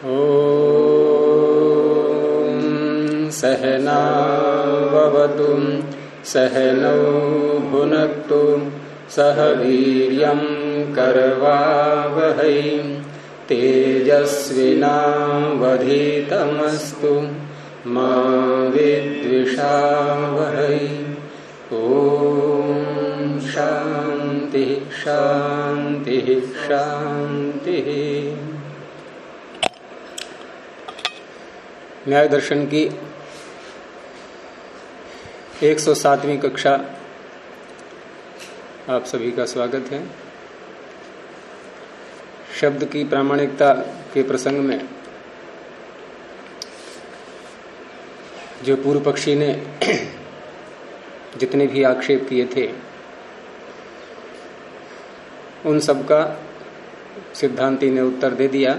ॐ सहनाववतु सहनौ भुनक्तु सह वीर्यं करवावहै तेजस्विनावधीतमस्तु मा विद्विषावहै। ॐ शांति शांति शांति। न्याय दर्शन की 107वीं कक्षा आप सभी का स्वागत है। शब्द की प्रामाणिकता के प्रसंग में जो पूर्व पक्षी ने जितने भी आक्षेप किए थे उन सब का सिद्धांती ने उत्तर दे दिया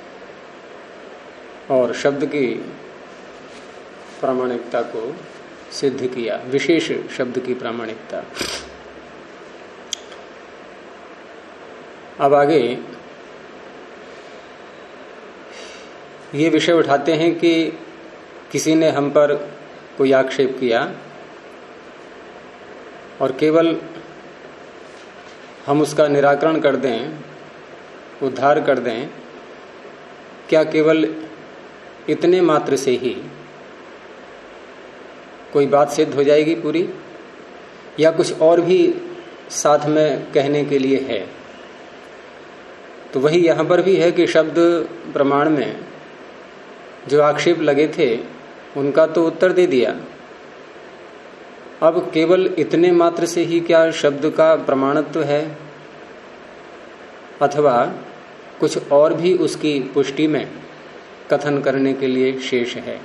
और शब्द की प्रामाणिकता को सिद्ध किया, विशेष शब्द की प्रामाणिकता। अब आगे ये विषय उठाते हैं कि किसी ने हम पर कोई आक्षेप किया और केवल हम उसका निराकरण कर दें, उद्धार कर दें, क्या केवल इतने मात्र से ही कोई बात सिद्ध हो जाएगी पूरी, या कुछ और भी साथ में कहने के लिए है? तो वही यहाँ पर भी है कि शब्द प्रमाण में जो आक्षेप लगे थे उनका तो उत्तर दे दिया। अब केवल इतने मात्र से ही क्या शब्द का प्रमाणत्व है, अथवा कुछ और भी उसकी पुष्टि में कथन करने के लिए शेष है?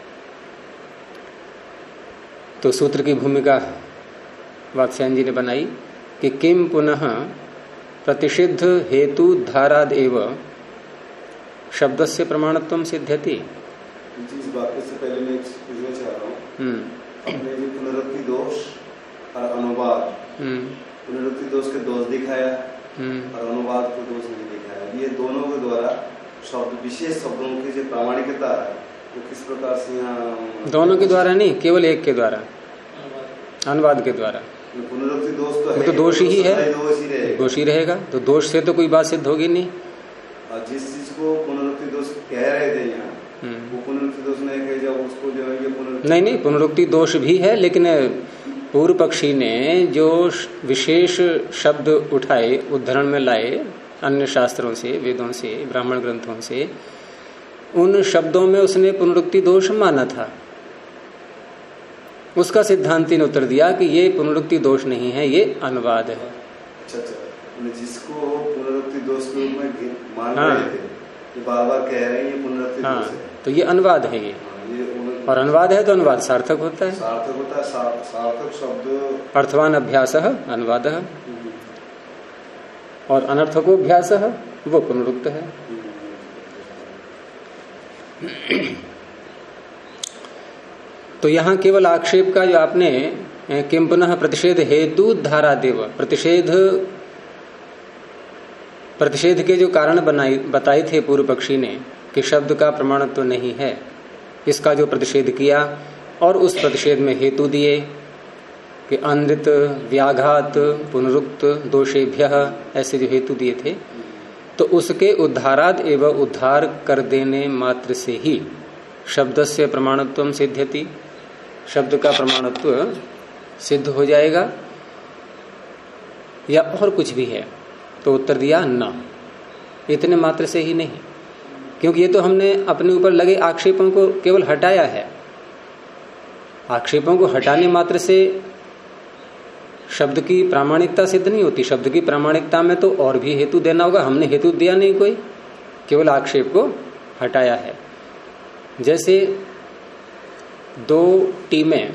तो सूत्र की भूमिका वात्स्यायन जी ने बनाई कि किम पुनः प्रतिषिद्ध हेतु धाराद एव शब्दस्य प्रमाणत्वम सिद्ध्यति। इस बात से पहले मैं पूछना चाह रहा हूँ, अपने जो पुनरुक्ति दोष और अनुवाद, पुनरुक्ति दोष के दोष दिखाया और अनुवाद को दोष नहीं दिखाया, ये दोनों के द्वारा शब्द विशेष शब्दों की जो प्रामाणिकता है वो किस प्रकार से यहाँ? दोनों के द्वारा नहीं, केवल एक के द्वारा, अनुवाद के द्वारा। पुनरुक्ति दोष तो है, तो दोष ही है, दोष ही रहेगा। तो दोष से तो कोई बात सिद्ध होगी नहीं। और जिस चीज को पुनरुक्ति दोष कह रहे थे यहाँ, वो पुनरुक्ति दोष नहीं कहे, जब उसको जो है ये पुनरुक्ति नहीं, पुनरुक्ति दोष भी है, लेकिन पूर्व पक्षी ने जो विशेष शब्द उठाए, उद्धरण में लाए अन्य शास्त्रों से, वेदों से, ब्राह्मण ग्रंथों से, उन शब्दों में उसने पुनरुक्ति दोष माना था। उसका सिद्धांती ने उत्तर दिया कि ये पुनरुक्ति दोष नहीं है, ये अनुवाद है। अच्छा, जिसको पुनरुक्ति दोष के रूप में मान रहे थे, बार-बार कह रहे हैं ये पुनरुक्ति दोष है, तो ये अनुवाद है ये और अनुवाद है तो अनुवाद सार्थक होता है। सार्थक शब्द अर्थवान अभ्यास अनुवाद और अनर्थकोभ्यास वो पुनरुक्त है। तो यहाँ केवल आक्षेप का जो आपने किम पुनः प्रतिषेध हेतु धारा देव, प्रतिषेध के जो कारण बताए थे पूर्व पक्षी ने कि शब्द का प्रमाणत्व नहीं है, इसका जो प्रतिषेध किया और उस प्रतिषेध में हेतु दिए कि अनृत, व्याघात, पुनरुक्त दोषेभ्यः, ऐसे जो हेतु दिए थे, तो उसके उद्धाराद एवं उद्धार कर देने मात्र से ही शब्दस्य प्रमाणत्वम सिद्ध्यति, शब्द का प्रमाणत्व सिद्ध हो जाएगा, या और कुछ भी है? तो उत्तर दिया ना, इतने मात्र से ही नहीं, क्योंकि ये तो हमने अपने ऊपर लगे आक्षेपों को केवल हटाया है। आक्षेपों को हटाने मात्र से शब्द की प्रामाणिकता सिद्ध नहीं होती। शब्द की प्रामाणिकता में तो और भी हेतु देना होगा, हमने हेतु दिया नहीं कोई, केवल आक्षेप को हटाया है। जैसे दो टीमें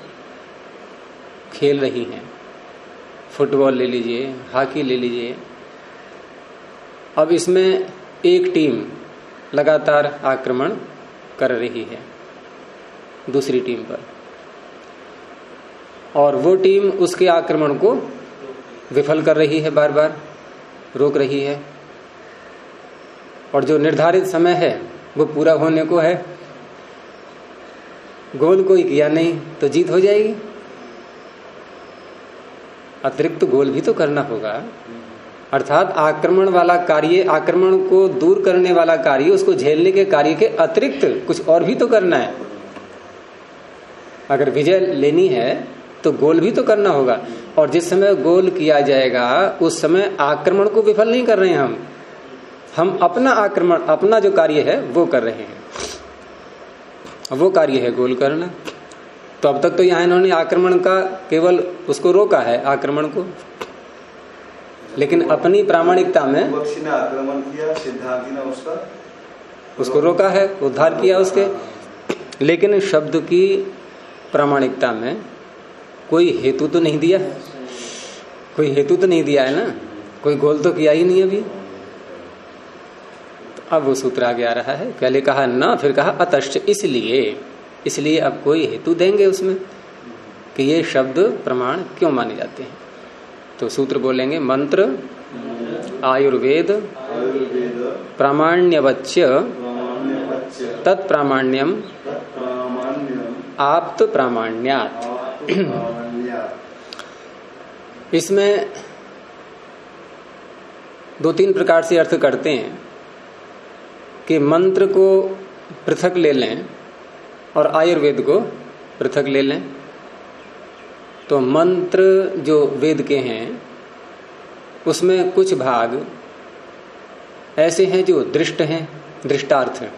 खेल रही हैं, फुटबॉल ले लीजिए, हॉकी ले लीजिए। अब इसमें एक टीम लगातार आक्रमण कर रही है दूसरी टीम पर, और वो टीम उसके आक्रमण को विफल कर रही है, बार बार रोक रही है। और जो निर्धारित समय है वो पूरा होने को है, गोल कोई किया नहीं तो जीत हो जाएगी। अतिरिक्त गोल भी तो करना होगा, अर्थात आक्रमण वाला कार्य, आक्रमण को दूर करने वाला कार्य, उसको झेलने के कार्य के अतिरिक्त कुछ और भी तो करना है। अगर विजय लेनी है तो गोल भी तो करना होगा, और जिस समय गोल किया जाएगा उस समय आक्रमण को विफल नहीं कर रहे हैं हम अपना आक्रमण, अपना जो कार्य है वो कर रहे हैं, वो कार्य है गोल करना। तो अब तक तो यहाँ इन्होंने आक्रमण का केवल उसको रोका है, आक्रमण को, लेकिन अपनी प्रामाणिकता में पक्षी ने आक्रमण किया, सिद्धांति ने उसको रोका है, उद्धार किया उसके। लेकिन शब्द की प्रामाणिकता में कोई हेतु तो नहीं दिया, कोई हेतु तो नहीं दिया है ना, कोई गोल तो किया ही नहीं अभी। तो अब वो सूत्र आगे आ रहा है, पहले कहा न, फिर कहा अतश्च, इसलिए अब कोई हेतु देंगे उसमें कि ये शब्द प्रमाण क्यों माने जाते हैं। तो सूत्र बोलेंगे, मंत्र आयुर्वेद प्रामाण्यवच्य तत्प्रामाण्यम आप्त प्रामाण्यात्। इसमें 2-3 प्रकार से अर्थ करते हैं कि मंत्र को पृथक ले लें और आयुर्वेद को पृथक ले लें। तो मंत्र जो वेद के हैं उसमें कुछ भाग ऐसे हैं जो दृष्ट हैं, दृष्टार्थ हैं,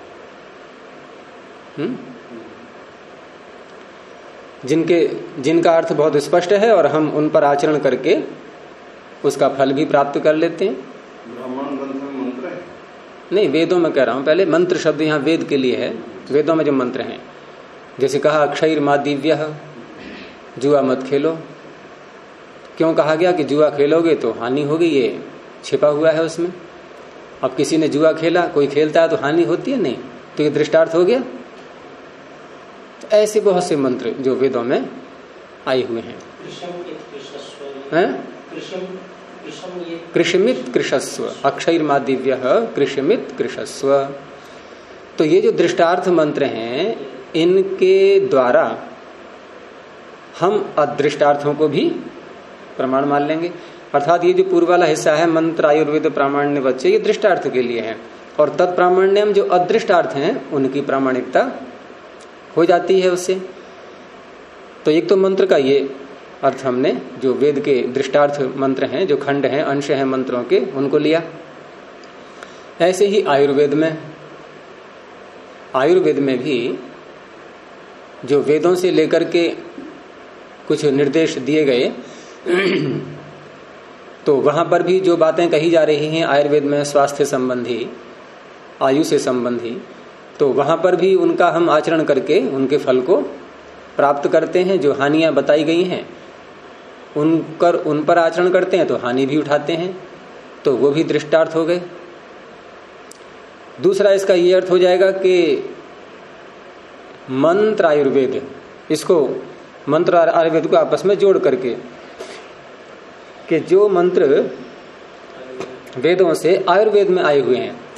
जिनका अर्थ बहुत स्पष्ट है और हम उन पर आचरण करके उसका फल भी प्राप्त कर लेते हैं। ब्राह्मण ग्रंथ में मंत्र है? नहीं, वेदों में कह रहा हूं। पहले मंत्र शब्द यहाँ वेद के लिए है, वेदों में जो मंत्र हैं, जैसे कहा अक्षैर्मा दिव्यः, जुआ मत खेलो। क्यों कहा गया कि जुआ खेलोगे तो हानि होगी, ये छिपा हुआ है उसमें। अब किसी ने जुआ खेला, कोई खेलता है तो हानि होती है नहीं, तो ये दृष्टार्थ हो गया। तो ऐसे बहुत से मंत्र जो वेदों में आए हुए हैं। कृषमित कृषस्व, अक्षैर्मा दिव्यः कृषमित कृषस्व। तो ये जो दृष्टार्थ मंत्र हैं, इनके द्वारा हम अदृष्टार्थों को भी प्रमाण मान लेंगे। अर्थात ये जो पूर्व वाला हिस्सा है, मंत्र आयुर्वेद प्रामाण्य बच्चे, ये दृष्टार्थ के लिए है, और तत्प्रामाण्यम जो अदृष्टार्थ हैं उनकी प्रामाणिकता हो जाती है उससे। तो एक तो मंत्र का ये अर्थ हमने, जो वेद के दृष्टार्थ मंत्र हैं, जो खंड हैं, अंश हैं मंत्रों के, उनको लिया। ऐसे ही आयुर्वेद में भी जो वेदों से लेकर के कुछ निर्देश दिए गए, तो वहां पर भी जो बातें कही जा रही हैं आयुर्वेद में स्वास्थ्य संबंधी, आयु से संबंधी, तो वहां पर भी उनका हम आचरण करके उनके फल को प्राप्त करते हैं। जो हानियां बताई गई हैं उन पर आचरण करते हैं तो हानि भी उठाते हैं, तो वो भी दृष्टार्थ हो गए। दूसरा इसका ये अर्थ हो जाएगा कि मंत्र आयुर्वेद, इसको मंत्र और आयुर्वेद को आपस में जोड़ करके, कि जो मंत्र वेदों से आयुर्वेद में आए हुए हैं,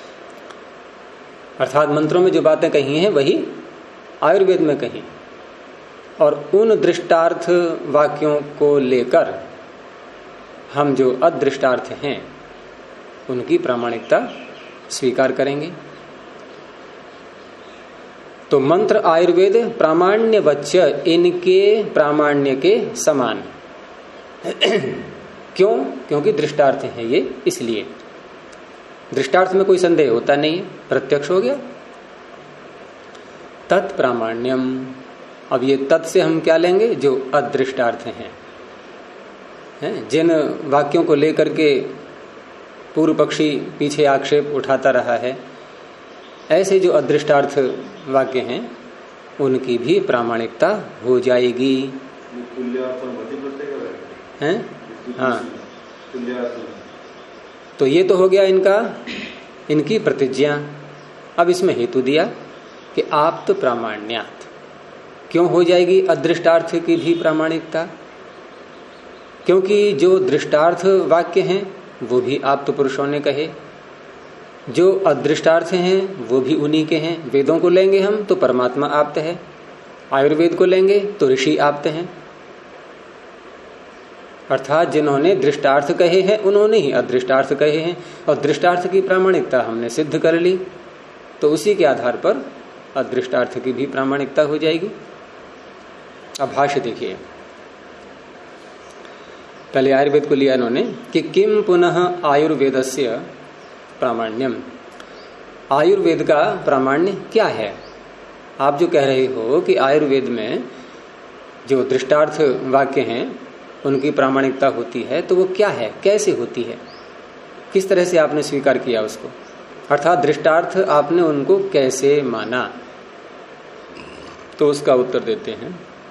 अर्थात मंत्रों में जो बातें कही हैं वही आयुर्वेद में कही, और उन दृष्टार्थ वाक्यों को लेकर हम जो अदृष्टार्थ हैं उनकी प्रामाणिकता स्वीकार करेंगे। तो मंत्र आयुर्वेद प्रामाण्य वच्य, इनके प्रामाण्य के समान। क्यों? क्योंकि दृष्टार्थ हैं ये, इसलिए दृष्टार्थ में कोई संदेह होता नहीं है, प्रत्यक्ष हो गया। तत्प्रामाण्यम, अब ये तत् से हम क्या लेंगे? जो अदृष्टार्थ हैं, जिन वाक्यों को लेकर के पूर्व पक्षी पीछे आक्षेप उठाता रहा है, ऐसे जो अदृष्टार्थ वाक्य हैं उनकी भी प्रामाणिकता हो जाएगी। हैं? हाँ, तो ये तो हो गया इनकी प्रतिज्ञा। अब इसमें हेतु दिया कि आप्त प्रामाण्यात्, क्यों हो जाएगी अदृष्टार्थ की भी प्रामाणिकता? क्योंकि जो दृष्टार्थ वाक्य हैं वो भी आप्त पुरुषों ने कहे, जो अदृष्टार्थ हैं वो भी उन्हीं के हैं। वेदों को लेंगे हम तो परमात्मा आप्त है, आयुर्वेद को लेंगे तो ऋषि आप्त हैं। अर्थात जिन्होंने दृष्टार्थ कहे हैं उन्होंने ही अदृष्टार्थ कहे हैं, और दृष्टार्थ की प्रामाणिकता हमने सिद्ध कर ली, तो उसी के आधार पर अदृष्टार्थ की भी प्रामाणिकता हो जाएगी। अब भाष्य देखिए, पहले आयुर्वेद को लिया इन्होंने कि किम पुनः आयुर्वेदस्य प्रामाण्यम, आयुर्वेद का प्रामाण्य क्या है। आप जो कह रहे हो कि आयुर्वेद में जो दृष्टार्थ वाक्य हैं उनकी प्रामाणिकता होती है, तो वो क्या है, कैसे होती है, किस तरह से आपने स्वीकार किया उसको, अर्थात दृष्टार्थ आपने उनको कैसे माना। तो उसका उत्तर देते हैं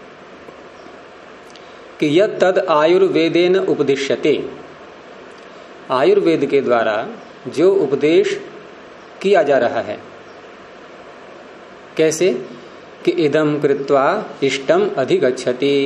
कि यत् तद आयुर्वेदेन उपदिश्यते, आयुर्वेद के द्वारा जो उपदेश किया जा रहा है, कैसे कि इदम कृत्वा इष्टम अधिगच्छति,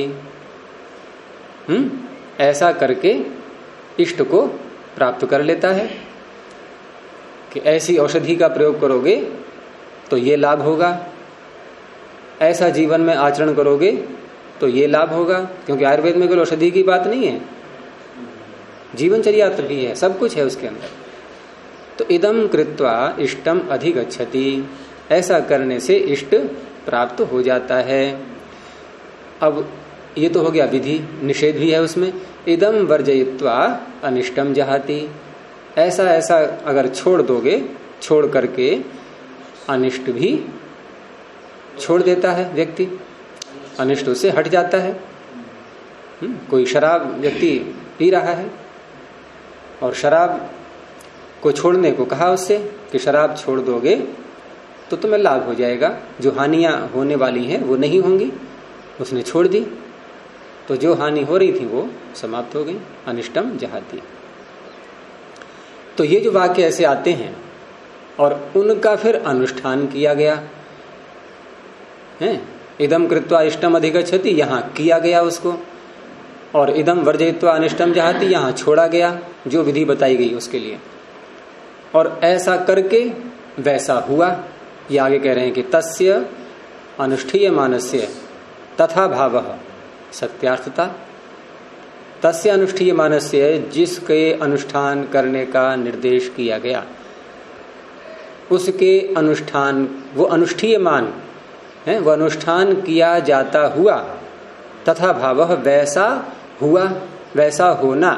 ऐसा करके इष्ट को प्राप्त कर लेता है, कि ऐसी औषधि का प्रयोग करोगे तो ये लाभ होगा, ऐसा जीवन में आचरण करोगे तो ये लाभ होगा। क्योंकि आयुर्वेद में केवल औषधि की बात नहीं है, जीवनचर्या भी है, सब कुछ है उसके अंदर। तो इदम कृत्वा इष्टम अधिगच्छति, ऐसा करने से इष्ट प्राप्त हो जाता है। अब ये तो हो गया विधि, निषेध भी है उसमें, इदम वर्जयित्वा अनिष्टम जहाति, ऐसा ऐसा अगर छोड़ दोगे, छोड़ करके अनिष्ट भी छोड़ देता है व्यक्ति, अनिष्ट उससे हट जाता है। कोई शराब व्यक्ति पी रहा है और शराब को छोड़ने को कहा उससे कि शराब छोड़ दोगे तो तुम्हें लाभ हो जाएगा, जो हानियां होने वाली हैं वो नहीं होंगी, उसने छोड़ दी तो जो हानि हो रही थी वो समाप्त हो गई, अनिष्टम जहाती। तो ये जो वाक्य ऐसे आते हैं और उनका फिर अनुष्ठान किया गया है, इदम कृत्वा इष्टम अधिगच्छति, यहाँ किया गया उसको, और इदम वर्जयित्वा अनिष्टम जहाति, यहाँ छोड़ा गया जो विधि बताई गई उसके लिए, और ऐसा करके वैसा हुआ। ये आगे कह रहे हैं कि तस्य अनुष्ठीयमानस्य तथा भावः सत्यार्थता, तस्य अनुष्ठीयमानस्य, जिसके अनुष्ठान करने का निर्देश किया गया, उसके अनुष्ठान, वो अनुष्ठीयमान है, वो अनुष्ठान किया जाता हुआ, तथा भावः वैसा हुआ, वैसा होना,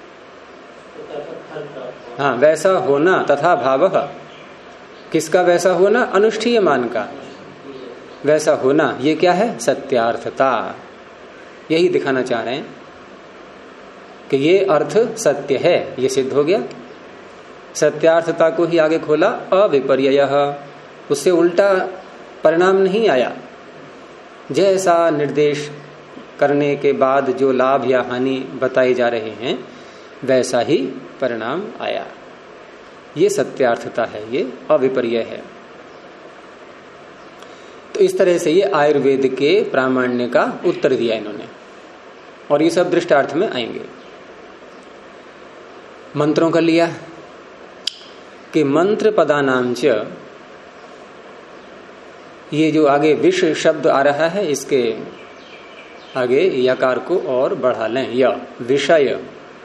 हाँ वैसा होना, तथा भावः किसका वैसा होना, अनुष्ठीयमान का वैसा होना, ये क्या है, सत्यार्थता। यही दिखाना चाह रहे हैं कि ये अर्थ सत्य है, ये सिद्ध हो गया। सत्यार्थता को ही आगे खोला, अविपर्ययः, उससे उल्टा परिणाम नहीं आया, जैसा निर्देश करने के बाद जो लाभ या हानि बताए जा रहे हैं वैसा ही परिणाम आया। ये सत्यार्थता है, ये अविपर्यय है। तो इस तरह से ये आयुर्वेद के प्रामाण्य का उत्तर दिया इन्होंने, और ये सब दृष्टार्थ में आएंगे। मंत्रों का लिया कि मंत्र पदानां च, ये जो आगे विष शब्द आ रहा है इसके आगे यकार को और बढ़ा लें, य विषय।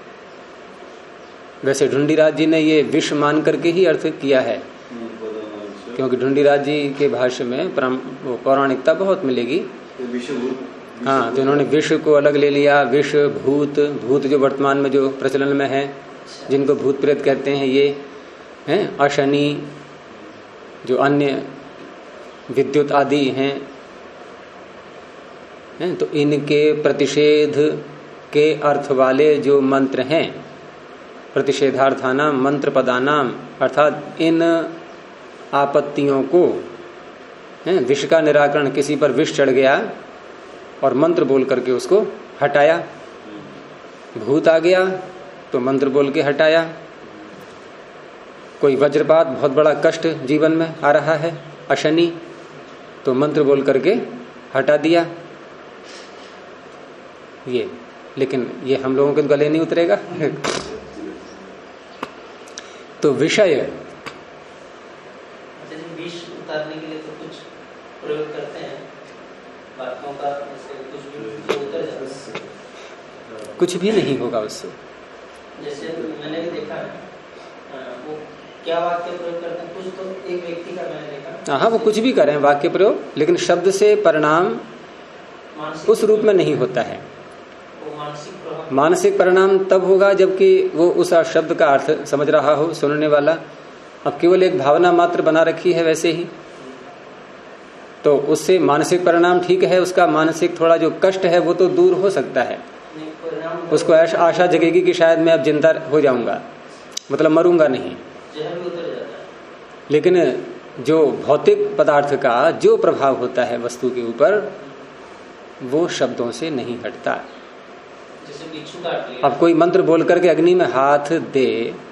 वैसे ढूंढीराज जी ने ये विष मान करके ही अर्थ किया है, क्योंकि ढूंढीराज जी के भाष्य में पौराणिकता बहुत मिलेगी। हाँ, तो इन्होंने विष को अलग ले लिया, विष, भूत, भूत जो वर्तमान में जो प्रचलन में है, जिनको भूत प्रेत कहते हैं, ये हैं अशनि, जो अन्य विद्युत आदि हैं, तो इनके प्रतिषेध के अर्थ वाले जो मंत्र हैं, प्रतिषेधार्थानाम मंत्र पदानाम, अर्थात इन आपत्तियों को, विष का निराकरण, किसी पर विष चढ़ गया और मंत्र बोल करके उसको हटाया, भूत आ गया तो मंत्र बोल के हटाया, कोई वज्रपात, बहुत बड़ा कष्ट जीवन में आ रहा है, अशनि, तो मंत्र बोल करके हटा दिया। ये लेकिन ये हम लोगों के गले नहीं उतरेगा। तो विषय जैसे विष उतारने के लिए तो कुछ प्रयोग करते हैं बातों का, कुछ भी उतर जाता है। कुछ भी नहीं होगा उससे। जैसे मैंने भी देखा है वो क्या वाक्य प्रयोग करते हैं, कुछ तो एक व्यक्ति का मैंने देखा। हाँ, वो कुछ भी करें वाक्य प्रयोग, लेकिन शब्द से परिणाम उस रूप में नहीं होता है। मानसिक परिणाम तब होगा जबकि वो उस शब्द का अर्थ समझ रहा हो सुनने वाला। अब केवल एक भावना मात्र बना रखी है वैसे ही, तो उससे मानसिक परिणाम ठीक है, उसका मानसिक थोड़ा जो कष्ट है वो तो दूर हो सकता है। उसको आशा जगेगी कि शायद मैं अब जिंदा हो जाऊंगा, मतलब मरूंगा नहीं। लेकिन जो भौतिक पदार्थ का जो प्रभाव होता है वस्तु के ऊपर, वो शब्दों से नहीं हटता। अब कोई मंत्र बोल करके अग्नि में हाथ दे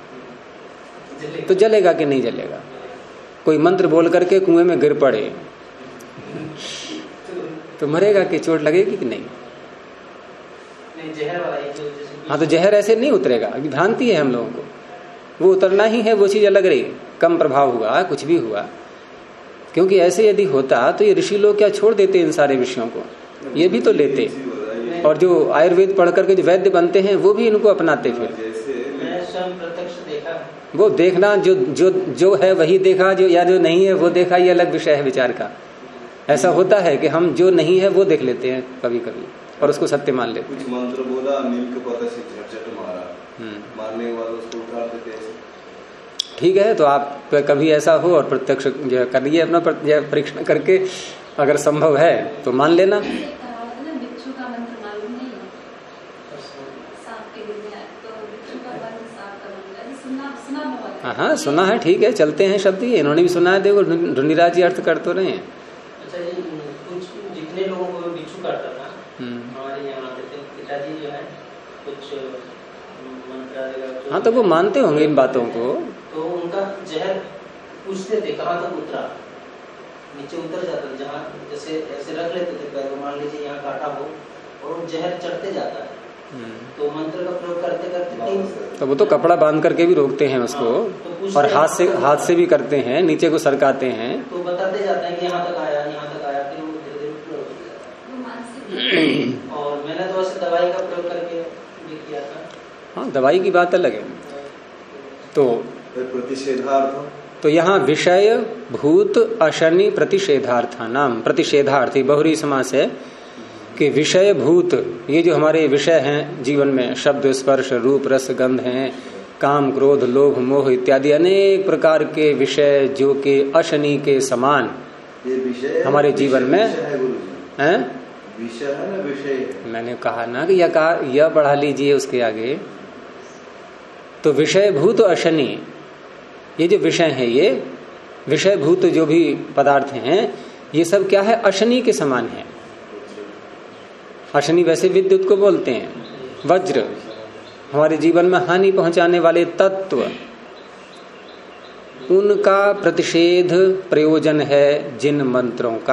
तो जलेगा कि नहीं जलेगा? कोई मंत्र बोल करके कुएं में गिर पड़े तो मरेगा कि चोट लगेगी कि नहीं? हाँ, तो जहर ऐसे नहीं उतरेगा। अभी भ्रांति है हम लोगों को, वो उतरना ही है, वो चीज अलग रही, कम प्रभाव हुआ, कुछ भी हुआ। क्योंकि ऐसे यदि होता तो ये ऋषि लोग क्या छोड़ देते इन सारे विषयों को, ये भी तो लेते। और जो आयुर्वेद पढ़ करके जो वैद्य बनते हैं वो भी इनको अपनाते। फिर मैंने स्वयं प्रत्यक्ष देखा। वो देखना जो जो जो है वही देखा, जो या जो नहीं है वो देखा, ये अलग विषय है विचार का। ऐसा होता है कि हम जो नहीं है वो देख लेते हैं कभी कभी और उसको सत्य मान लेते हैं। कुछ मंत्र बोला, नीम के पत्ते से झटझट मारा, मारने के बाद उसको उतार देते हैं। ठीक है, तो आप कभी ऐसा हो और प्रत्यक्ष करिए, अपना परीक्षण करके, अगर संभव है तो मान लेना। हाँ, सुना है, ठीक है, चलते हैं शब्द ही, इन्होंने भी सुना है। देखो ढूंढीराज जी अर्थ कर तो रहे हैं। अच्छा, कुछ जितने लोगों को बिच्छू काटता था हमारे यहाँ आते थे पिताजी जो है, कुछ मंत्र। हाँ, तो वो मानते होंगे इन बातों को। तो उनका जहर पूछते थे कहाँ तक उतरा, नीचे उतर जाता था, जहाँ जैसे ऐसे रख लेते थे पैर, मान लीजिए यहाँ काटा हो और जहर चढ़ते जाता है। तो मंत्र का प्रयोग करते करते तो वो तो कपड़ा बांध करके भी रोकते हैं उसको। तो और हाथ से भी करते हैं, नीचे को सरकाते हैं, तो बताते जाते हैं कि यहाँ तक आया, फिर वो धीरे धीरे पूरा हो जाता है। और मैंने तो ऐसे दवाई का प्रयोग करके भी किया था। हाँ, दवाई की बात अलग है। तो प्रतिषेधार्थ, तो यहाँ विषय भूत अशनि प्रतिषेधार्था नाम, प्रतिषेधार्थी बहुरी समास है कि विषय भूत, ये जो हमारे विषय हैं जीवन में, शब्द स्पर्श रूप रस गंध हैं, काम क्रोध लोभ मोह इत्यादि अनेक प्रकार के विषय जो कि अशनि के समान ये विषय हमारे जीवन में हैं। विषय है ना, विषय मैंने कहा ना कि यह बढ़ा लीजिए उसके आगे। तो विषय भूत अशनि, ये जो विषय है, ये विषय भूत जो भी पदार्थ हैं, ये सब क्या है? अशनि के समान है। अशनि वैसे विद्युत को बोलते हैं, वज्र, हमारे जीवन में हानि पहुंचाने वाले तत्व, उनका प्रतिषेध प्रयोजन है जिन मंत्रों का।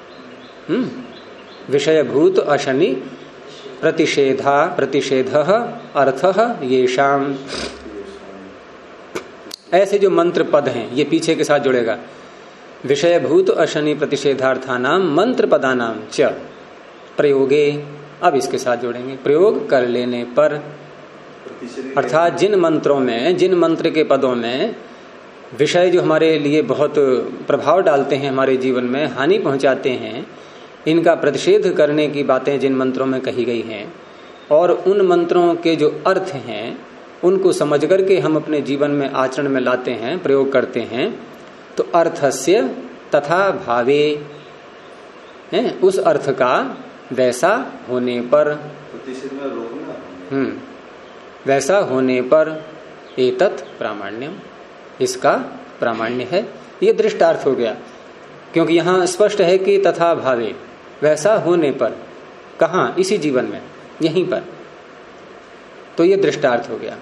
विषय भूत अशनि प्रतिषेध अर्थ येषाम, ऐसे जो मंत्र पद हैं ये पीछे के साथ जुड़ेगा। विषय भूत अशनि प्रतिषेधार्थानाम मंत्र पदानाम च प्रयोगे, अब इसके साथ जोड़ेंगे, प्रयोग कर लेने पर, अर्थात जिन मंत्रों में, जिन मंत्र के पदों में विषय जो हमारे लिए बहुत प्रभाव डालते हैं, हमारे जीवन में हानि पहुंचाते हैं, इनका प्रतिषेध करने की बातें जिन मंत्रों में कही गई हैं, और उन मंत्रों के जो अर्थ हैं उनको समझ करके हम अपने जीवन में आचरण में लाते हैं, प्रयोग करते हैं, तो अर्थस्य तथा भावे, उस अर्थ का वैसा होने पर, वैसा होने पर एतत् प्रामाण्यम, इसका प्रामाण्य है। ये दृष्टार्थ हो गया, क्योंकि यहाँ स्पष्ट है कि तथा भावे, वैसा होने पर, कहाँ? इसी जीवन में, यहीं पर, तो ये दृष्टार्थ हो गया।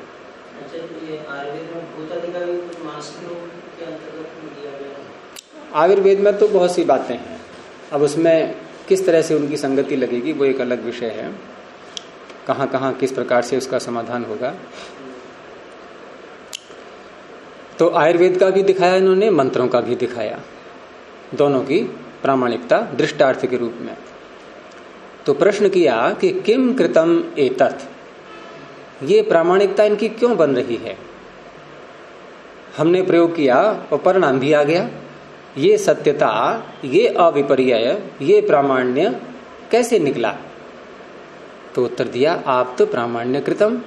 आयुर्वेद में तो बहुत सी बातें हैं, अब उसमें किस तरह से उनकी संगति लगेगी वो एक अलग विषय है, कहाँ कहाँ किस प्रकार से उसका समाधान होगा। तो आयुर्वेद का भी दिखाया इन्होंने, मंत्रों का भी दिखाया, दोनों की प्रामाणिकता दृष्टार्थ के रूप में। तो प्रश्न किया कि किम कृतम एतत्, ये प्रामाणिकता इनकी क्यों बन रही है। हमने प्रयोग किया और परिणाम भी आ गया। ये सत्यता, ये अविपर्यय, ये प्रामाण्य कैसे निकला। तो उत्तर दिया आप्त प्रामाण्य कृतम,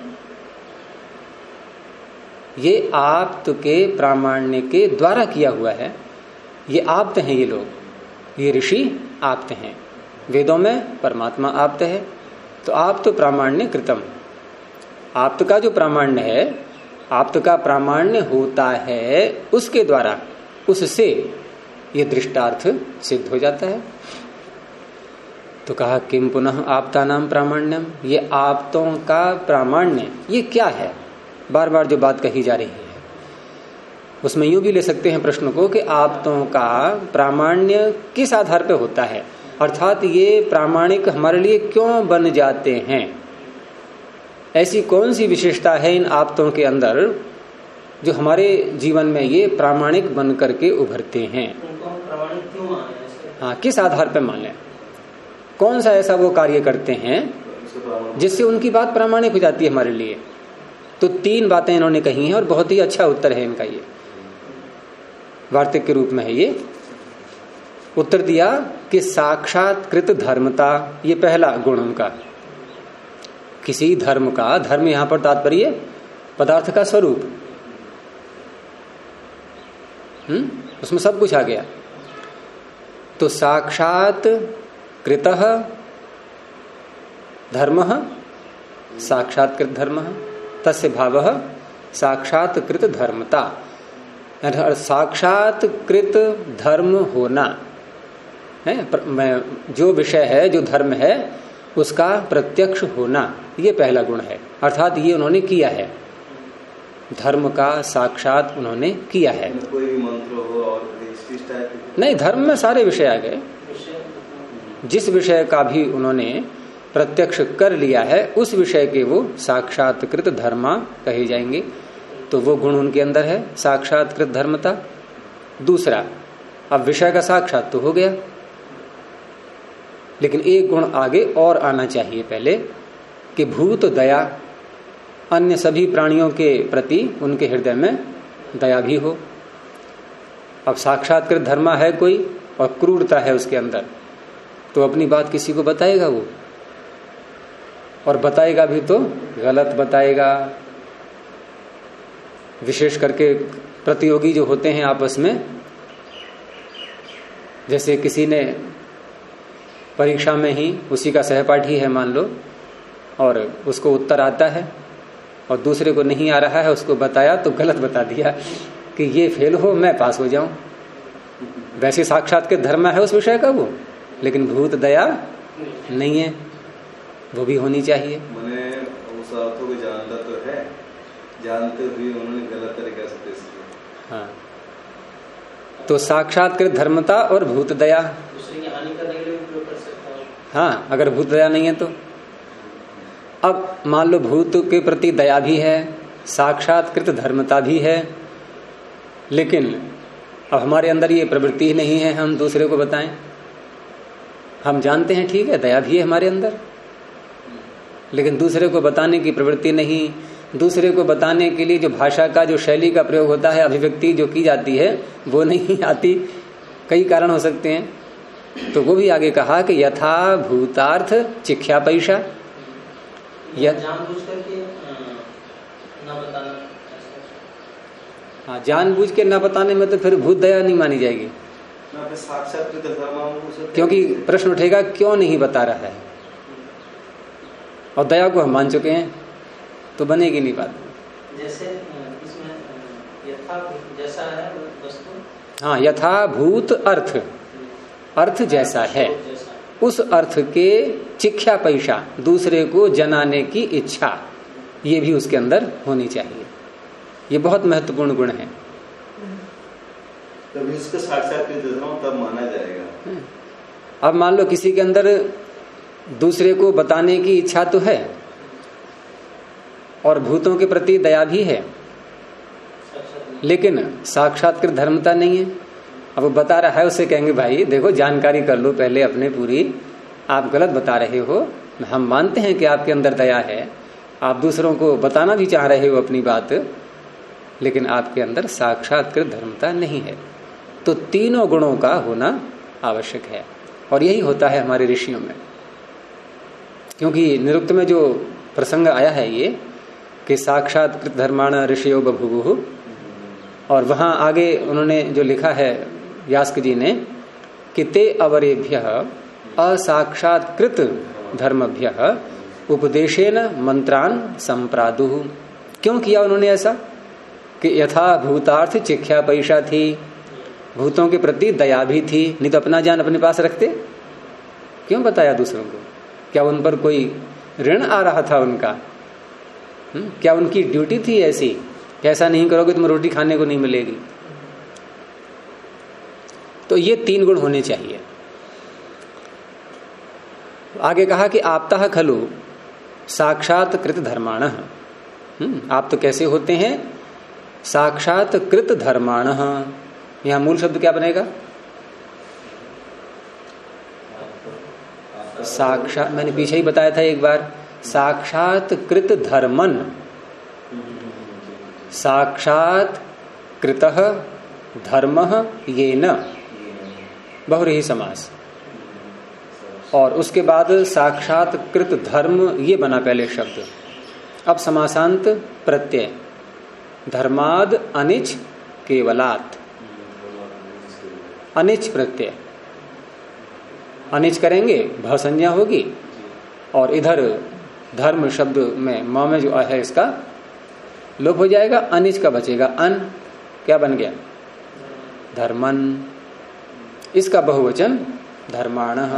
ये आप्त के प्रामाण्य के द्वारा किया हुआ है। ये आप्त हैं, ये लोग, ये ऋषि आप्त हैं। वेदों में परमात्मा आप्त है, तो आप्त प्रामाण्य कृतम, आप्त का जो प्रामाण्य है, आप्त का प्रामाण्य होता है उसके द्वारा, उससे ये दृष्टार्थ सिद्ध हो जाता है। तो कहा किम पुनः आपता नाम प्रामाण्यम, ये आप्तों का प्रामाण्य ये क्या है। बार बार जो बात कही जा रही है उसमें यूं भी ले सकते हैं प्रश्न को कि आप्तों का प्रामाण्य किस आधार पर होता है, अर्थात ये प्रामाणिक हमारे लिए क्यों बन जाते हैं। ऐसी कौन सी विशेषता है इन आप्तों के अंदर जो हमारे जीवन में ये प्रामाणिक बन करके उभरते हैं। प्रामाणिक क्यों माने? हाँ, किस आधार पर माने, कौन सा ऐसा वो कार्य करते हैं जिससे उनकी बात प्रामाणिक हो जाती है हमारे लिए। तो 3 बातें इन्होंने कही हैं और बहुत ही अच्छा उत्तर है इनका, ये वार्तिक के रूप में है। ये उत्तर दिया कि साक्षात्कृत धर्मता, ये पहला गुण उनका। किसी धर्म का, धर्म यहां पर तात्पर्य पदार्थ का स्वरूप, उसमें सब कुछ आ गया। तो साक्षात कृतः धर्म, साक्षात्कृत धर्म, तस्य भावः साक्षात्कृत धर्मता। साक्षात्कृत धर्म होना है, जो विषय है, जो धर्म है, उसका प्रत्यक्ष होना, ये पहला गुण है। अर्थात ये उन्होंने किया है, धर्म का साक्षात उन्होंने किया है। कोई भी मंत्र हो और इस टाइप नहीं, धर्म में सारे विषय आ गए। जिस विषय का भी उन्होंने प्रत्यक्ष कर लिया है उस विषय के वो साक्षात्कृत धर्मा कहे जाएंगे। तो वो गुण उनके अंदर है, साक्षात्कृत धर्मता। दूसरा, अब विषय का साक्षात तो हो गया, लेकिन एक गुण आगे और आना चाहिए पहले, कि भूत दया, अन्य सभी प्राणियों के प्रति उनके हृदय में दया भी हो। अब साक्षात्कृत धर्मा है कोई और क्रूरता है उसके अंदर, तो अपनी बात किसी को बताएगा वो, और बताएगा भी तो गलत बताएगा। विशेष करके प्रतियोगी जो होते हैं आपस में, जैसे किसी ने परीक्षा में ही उसी का सहपाठी है मान लो, और उसको उत्तर आता है और दूसरे को नहीं आ रहा है, उसको बताया तो गलत बता दिया कि ये फेल हो मैं पास हो जाऊं। वैसे साक्षात के धर्म है उस विषय का वो, लेकिन भूत दया नहीं है, वो भी होनी चाहिए। मैंने उस अर्थों को जानता तो है, जानते हुए उन्होंने गलत तरीके से पेश किया। हाँ, तो साक्षात्कृत धर्मता और भूत दया, दूसरे की हानि करने के लिए उपयोग कर सकता है। हाँ, अगर भूत दया नहीं है तो। अब मान लो भूत के प्रति दया भी है, साक्षात्कृत धर्मता भी है, लेकिन अब हमारे अंदर ये प्रवृत्ति ही नहीं है हम दूसरे को बताएं। हम जानते हैं ठीक है दया भी है हमारे अंदर, लेकिन दूसरे को बताने की प्रवृत्ति नहीं। दूसरे को बताने के लिए जो भाषा का, जो शैली का प्रयोग होता है, अभिव्यक्ति जो की जाती है, वो नहीं आती। कई कारण हो सकते हैं, तो वो भी आगे कहा कि यथा भूतार्थ चिख्या पैसा, जानबूझ करके ना बताना। हाँ, जानबूझ के ना बताने में तो फिर भूत दया नहीं मानी जाएगी, क्योंकि प्रश्न उठेगा क्यों नहीं बता रहा है, और दया को हम मान चुके हैं तो बनेगी नहीं बात। जैसे इसमें यथा जैसा है वस्तु, हाँ, यथा भूत अर्थ, अर्थ जैसा है, उस अर्थ के चिख्या पैसा, दूसरे को जनाने की इच्छा, ये भी उसके अंदर होनी चाहिए। ये बहुत महत्वपूर्ण गुण है। तब इसको साक्षात्कृत तब माना जाएगा। अब मान लो किसी के अंदर दूसरे को बताने की इच्छा तो है और भूतों के प्रति दया भी है, लेकिन साक्षात्कृत धर्मता नहीं है। अब वो बता रहा है, उसे कहेंगे भाई देखो जानकारी कर लो पहले अपने पूरी, आप गलत बता रहे हो। हम मानते हैं कि आपके अंदर दया है, आप दूसरों को बताना भी चाह रहे हो अपनी बात, लेकिन आपके अंदर साक्षात्कृत धर्मता नहीं है। तो तीनों गुणों का होना आवश्यक है, और यही होता है हमारे ऋषियों में। क्योंकि निरुक्त में जो प्रसंग आया है ये कि साक्षात्कृत धर्माण ऋषियो बभूवुः, और वहां आगे उन्होंने जो लिखा है यास्क जी ने कि ते अवरेभ्यः असाक्षात्कृत धर्मभ्यः उपदेशेन मंत्रान संप्रादुः। क्यों किया उन्होंने ऐसा? कि यथा भूतार्थ चिख्या पैसा थी, भूतों के प्रति दया भी थी, नहीं तो अपना जान अपने पास रखते। क्यों बताया दूसरों को? क्या उन पर कोई ऋण आ रहा था उनका? क्या उनकी ड्यूटी थी ऐसी? ऐसा नहीं करोगे तुम रोटी खाने को नहीं मिलेगी। तो ये तीन गुण होने चाहिए। आगे कहा कि आपतः खलु साक्षात्कृत धर्माणः। आप तो कैसे होते हैं? साक्षात्कृत धर्माणः। यहां मूल शब्द क्या बनेगा? साक्षात, मैंने पीछे ही बताया था एक बार, साक्षात्कृत धर्मन, साक्षात्कृतः धर्मः येन, बहुव्रीहि समास। और उसके बाद साक्षात्कृत धर्म ये बना पहले शब्द। अब समासांत प्रत्यय, धर्माद अनिच केवलात्, अनिच प्रत्यय, अनिच करेंगे भ संज्ञा होगी, और इधर धर्म शब्द में म में जो है इसका लोप हो जाएगा, अनिच का बचेगा अन, क्या बन गया? धर्मन। इसका बहुवचन धर्माणः।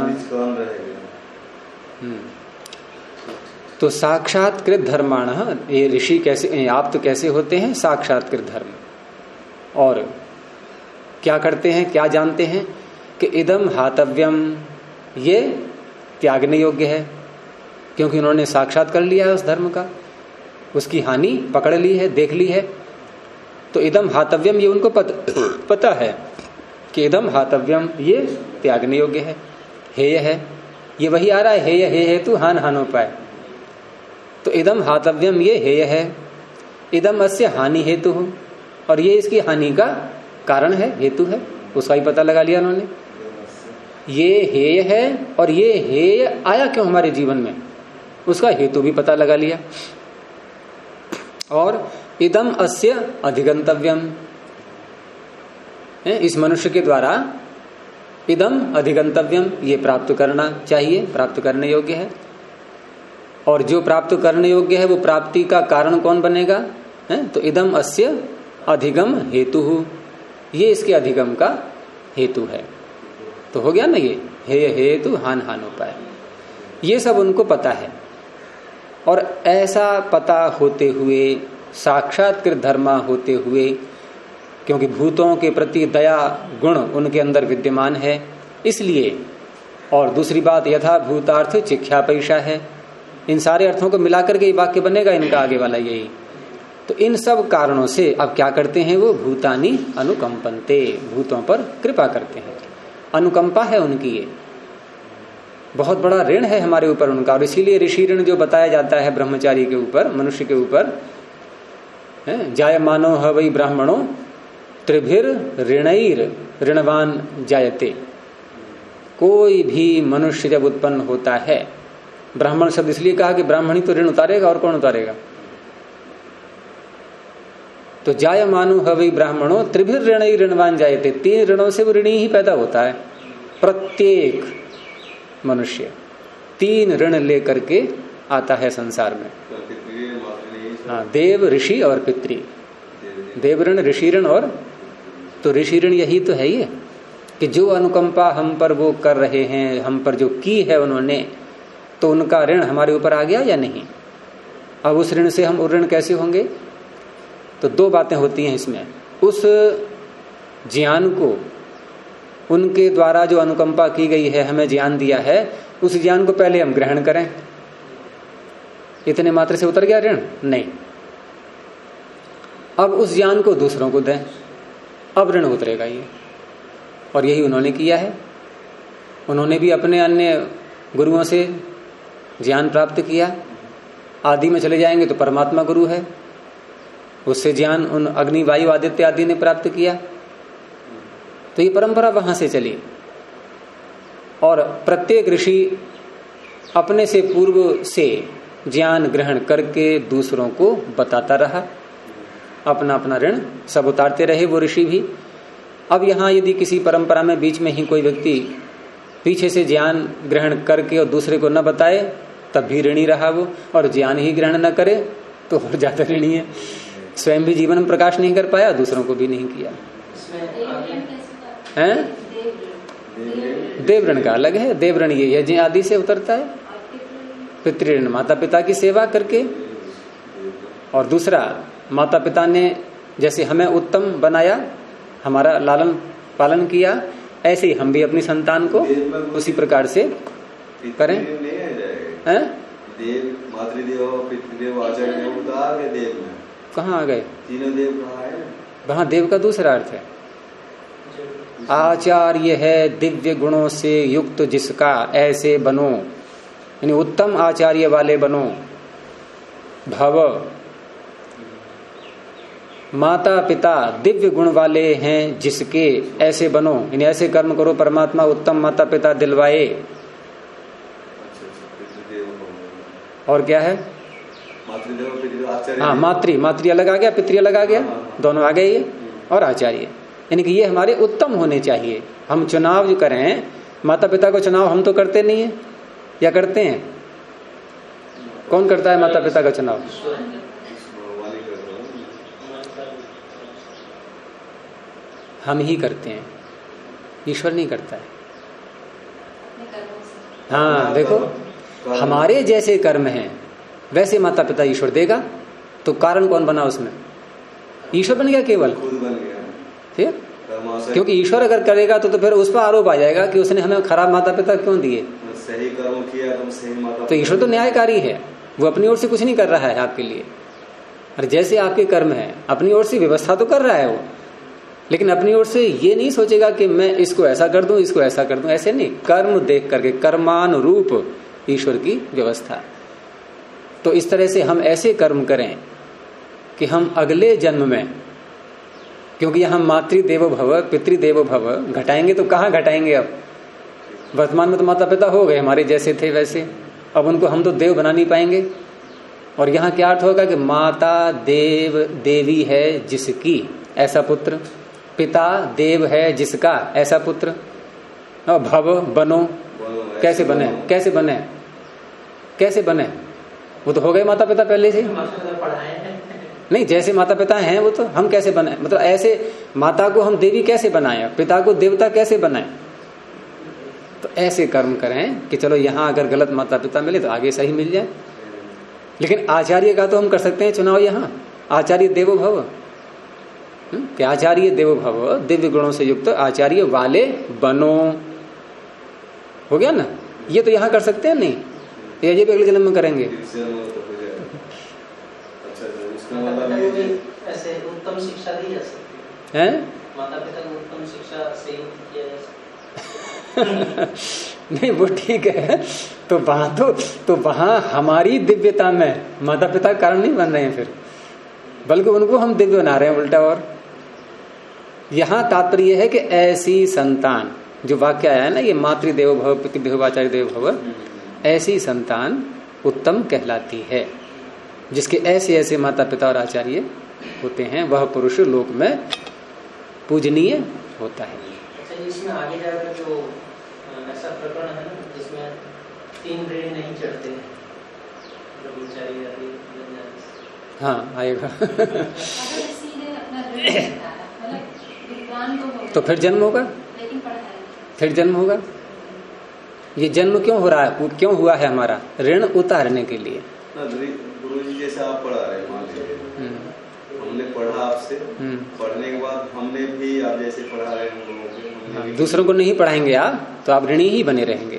तो साक्षात्कृत धर्माणः, ये ऋषि कैसे, आप तो कैसे होते हैं? साक्षात्कृत धर्म। और क्या करते हैं, क्या जानते हैं? कि इदम हातव्यम, ये त्यागने योग्य है, क्योंकि उन्होंने साक्षात कर लिया है उस धर्म का, उसकी हानि पकड़ ली है, देख ली है। तो इदम हातव्यम, ये उनको पता है कि इदम हातव्यम ये त्यागने योग्य है, हेय है। ये वही आ रहा है, हेय हे हेतु हान हानोपाय। तो इदम हातव्यम ये हेय है, इदम अस्य हानि हेतु, और ये इसकी हानि का कारण है, हेतु है, उसका ही पता लगा लिया उन्होंने। ये हेय है और ये हेय आया क्यों हमारे जीवन में, उसका हेतु भी पता लगा लिया। और इदम अस्य अधिगंतव्यम, इस मनुष्य के द्वारा इदम अधिगंतव्यम, ये प्राप्त करना चाहिए, प्राप्त करने योग्य है। और जो प्राप्त करने योग्य है वो प्राप्ति का कारण कौन बनेगा? तो इदम अस्य अधिगम हेतु, ये इसके अधिगम का हेतु है। तो हो गया ना, ये हे हेतु हान हानोपाय, ये सब उनको पता है। और ऐसा पता होते हुए, साक्षात्कृत धर्मा होते हुए, क्योंकि भूतों के प्रति दया गुण उनके अंदर विद्यमान है, इसलिए। और दूसरी बात, यथा भूतार्थ चिख्यापैषा है। इन सारे अर्थों को मिलाकर के ये वाक्य बनेगा इनका आगे वाला यही। तो इन सब कारणों से अब क्या करते हैं वो? भूतानि अनुकंपन्ते, भूतों पर कृपा करते हैं, अनुकंपा है उनकी, ये बहुत बड़ा ऋण है हमारे ऊपर उनका। और इसीलिए ऋषि ऋण जो बताया जाता है ब्रह्मचारी के ऊपर, मनुष्य के ऊपर, जायमानो ह वै ब्राह्मणो त्रिभिर ऋणैर ऋणवान जायते। कोई भी मनुष्य जब उत्पन्न होता है, ब्राह्मण शब्द इसलिए कहा कि ब्राह्मण ही तो ऋण उतारेगा, और कौन उतारेगा? तो जायमानो ह वै ब्राह्मणो त्रिभिर ऋणैर ऋणवान जायते, 3 ऋणों से वो ऋणी ही पैदा होता है। प्रत्येक मनुष्य 3 ऋण लेकर के आता है संसार में। हाँ, देव, ऋषि और पितृ। देव ऋण, ऋषि ऋण, और तो ऋषि ऋण यही तो है ये, कि जो अनुकंपा हम पर वो कर रहे हैं, हम पर जो की है उन्होंने, तो उनका ऋण हमारे ऊपर आ गया या नहीं? अब उस ऋण से हम उऋण कैसे होंगे? तो 2 बातें होती हैं इसमें। उस ज्ञान को, उनके द्वारा जो अनुकंपा की गई है, हमें ज्ञान दिया है, उस ज्ञान को पहले हम ग्रहण करें। इतने मात्र से उतर गया ऋण? नहीं। अब उस ज्ञान को दूसरों को दें, अब ऋण उतरेगा ये। और यही उन्होंने किया है। उन्होंने भी अपने अन्य गुरुओं से ज्ञान प्राप्त किया। आदि में चले जाएंगे तो परमात्मा गुरु है, उससे ज्ञान उन अग्नि वायु आदित्य आदि ने प्राप्त किया। तो ये परंपरा वहां से चली। और प्रत्येक ऋषि अपने से पूर्व से ज्ञान ग्रहण करके दूसरों को बताता रहा, अपना अपना ऋण सब उतारते रहे वो ऋषि भी। अब यहाँ यदि किसी परंपरा में बीच में ही कोई व्यक्ति पीछे से ज्ञान ग्रहण करके और दूसरे को न बताए तब भी ऋणी रहा वो, और ज्ञान ही ग्रहण न करे तो और ज्यादा ऋणी है। स्वयं भी जीवन में प्रकाश नहीं कर पाया, दूसरों को भी नहीं किया है। देव ऋण का अलग है। देव ऋण ये यज्ञ आदि से उतरता है, पितृऋण माता पिता की सेवा करके, और दूसरा माता पिता ने जैसे हमें उत्तम बनाया, हमारा लालन पालन किया, ऐसे ही हम भी अपनी संतान को उसी प्रकार से करें। हैं? देव, मातृदेव, पितृदेव, आचार्य देव आ गए। देव में कहाँ आ गए? तीनों देव कहाँ है? वहां देव का दूसरा अर्थ है। आचार्य है दिव्य गुणों से युक्त जिसका, ऐसे बनो, यानी उत्तम आचार्य वाले बनो। भव, माता पिता दिव्य गुण वाले हैं जिसके, ऐसे बनो, यानी ऐसे कर्म करो परमात्मा उत्तम माता पिता दिलवाए। और क्या है? हाँ, मातृ अलग आ गया, पितृ अलग आ गया, दोनों आ गए ये। और आचार्य, यानी कि ये हमारे उत्तम होने चाहिए। हम चुनाव जो करें, माता पिता को चुनाव हम तो करते नहीं है, या करते हैं? कौन करता है माता पिता का चुनाव? हम ही करते हैं, ईश्वर नहीं करता है। हाँ देखो, हमारे जैसे कर्म हैं वैसे माता पिता ईश्वर देगा। तो कारण कौन बना उसमें? ईश्वर बन गया केवल, ठीक। क्योंकि ईश्वर अगर करेगा तो फिर उस पर आरोप आ जाएगा कि उसने हमें खराब माता पिता क्यों दिए। सही कर्म किया तो सही माता। तो ईश्वर तो न्यायकारी है, वो अपनी ओर से कुछ नहीं कर रहा है आपके लिए। और जैसे आपके कर्म है, अपनी ओर से व्यवस्था तो कर रहा है वो, लेकिन अपनी ओर से ये नहीं सोचेगा कि मैं इसको ऐसा कर दूं, इसको ऐसा कर दूं। ऐसे नहीं, कर्म देख करके, कर्मानुरूप ईश्वर की व्यवस्था। तो इस तरह से हम ऐसे कर्म करें कि हम अगले जन्म में, क्योंकि यहां मातृदेवो भव पितृदेवो भव घटाएंगे तो कहाँ घटाएंगे? अब वर्तमान में तो माता पिता हो गए हमारे जैसे थे वैसे, अब उनको हम तो देव बना नहीं पाएंगे। और यहाँ क्या अर्थ होगा कि माता देव देवी है जिसकी, ऐसा पुत्र। पिता देव है जिसका, ऐसा पुत्र। और भव बनो, कैसे बने? कैसे बने? कैसे बने? वो तो हो गए माता पिता पहले से। नहीं, जैसे माता पिता हैं वो तो हम कैसे बनाए? मतलब ऐसे माता को हम देवी कैसे बनाए, पिता को देवता कैसे बनाए? तो ऐसे कर्म करें कि चलो यहाँ अगर गलत माता पिता मिले तो आगे सही मिल जाए। लेकिन आचार्य का तो हम कर सकते हैं चुनाव यहाँ, आचार्य देवो भव, कि आचार्य देवो भव, दिव्य गुणों से युक्त आचार्य वाले बनो। हो गया ना? ये तो यहाँ कर सकते हैं, नहीं ये भी अगले जन्म में करेंगे। ऐसे उत्तम शिक्षा दी जा सकती है, माता पिता को उत्तम शिक्षा से किया जा सकता। नहीं वो ठीक है। तो वहां हमारी दिव्यता में माता पिता कारण नहीं बन रहे हैं फिर, बल्कि उनको हम दिव्य बना रहे हैं उल्टा। और यहाँ तात्पर्य है कि ऐसी संतान, जो वाक्य आया है ना, ये मातृदेवो भव पितृदेवो आचार्य देवो भव, ऐसी संतान उत्तम कहलाती है, जिसके ऐसे ऐसे माता पिता और आचार्य होते हैं, वह पुरुष लोक में पूजनीय होता है। अच्छा, इसमें आगे जाकर जो ऐसा प्रकरण है ना जिसमें 3 ऋण नहीं चढ़ते, ब्रह्मचारी आदि। हाँ आएगा। तो फिर जन्म होगा, फिर जन्म होगा। ये जन्म क्यों हो रहा है, क्यों हुआ है? हमारा ऋण उतारने के लिए। गुरु जी जैसे आप पढ़ा रहे हैं, मान लीजिए हमने पढ़ा आपसे, पढ़ने के बाद हमने भी आप जैसे पढ़ा रहे हैं, दूसरों को नहीं पढ़ाएंगे आप तो आप ऋणी ही बने रहेंगे।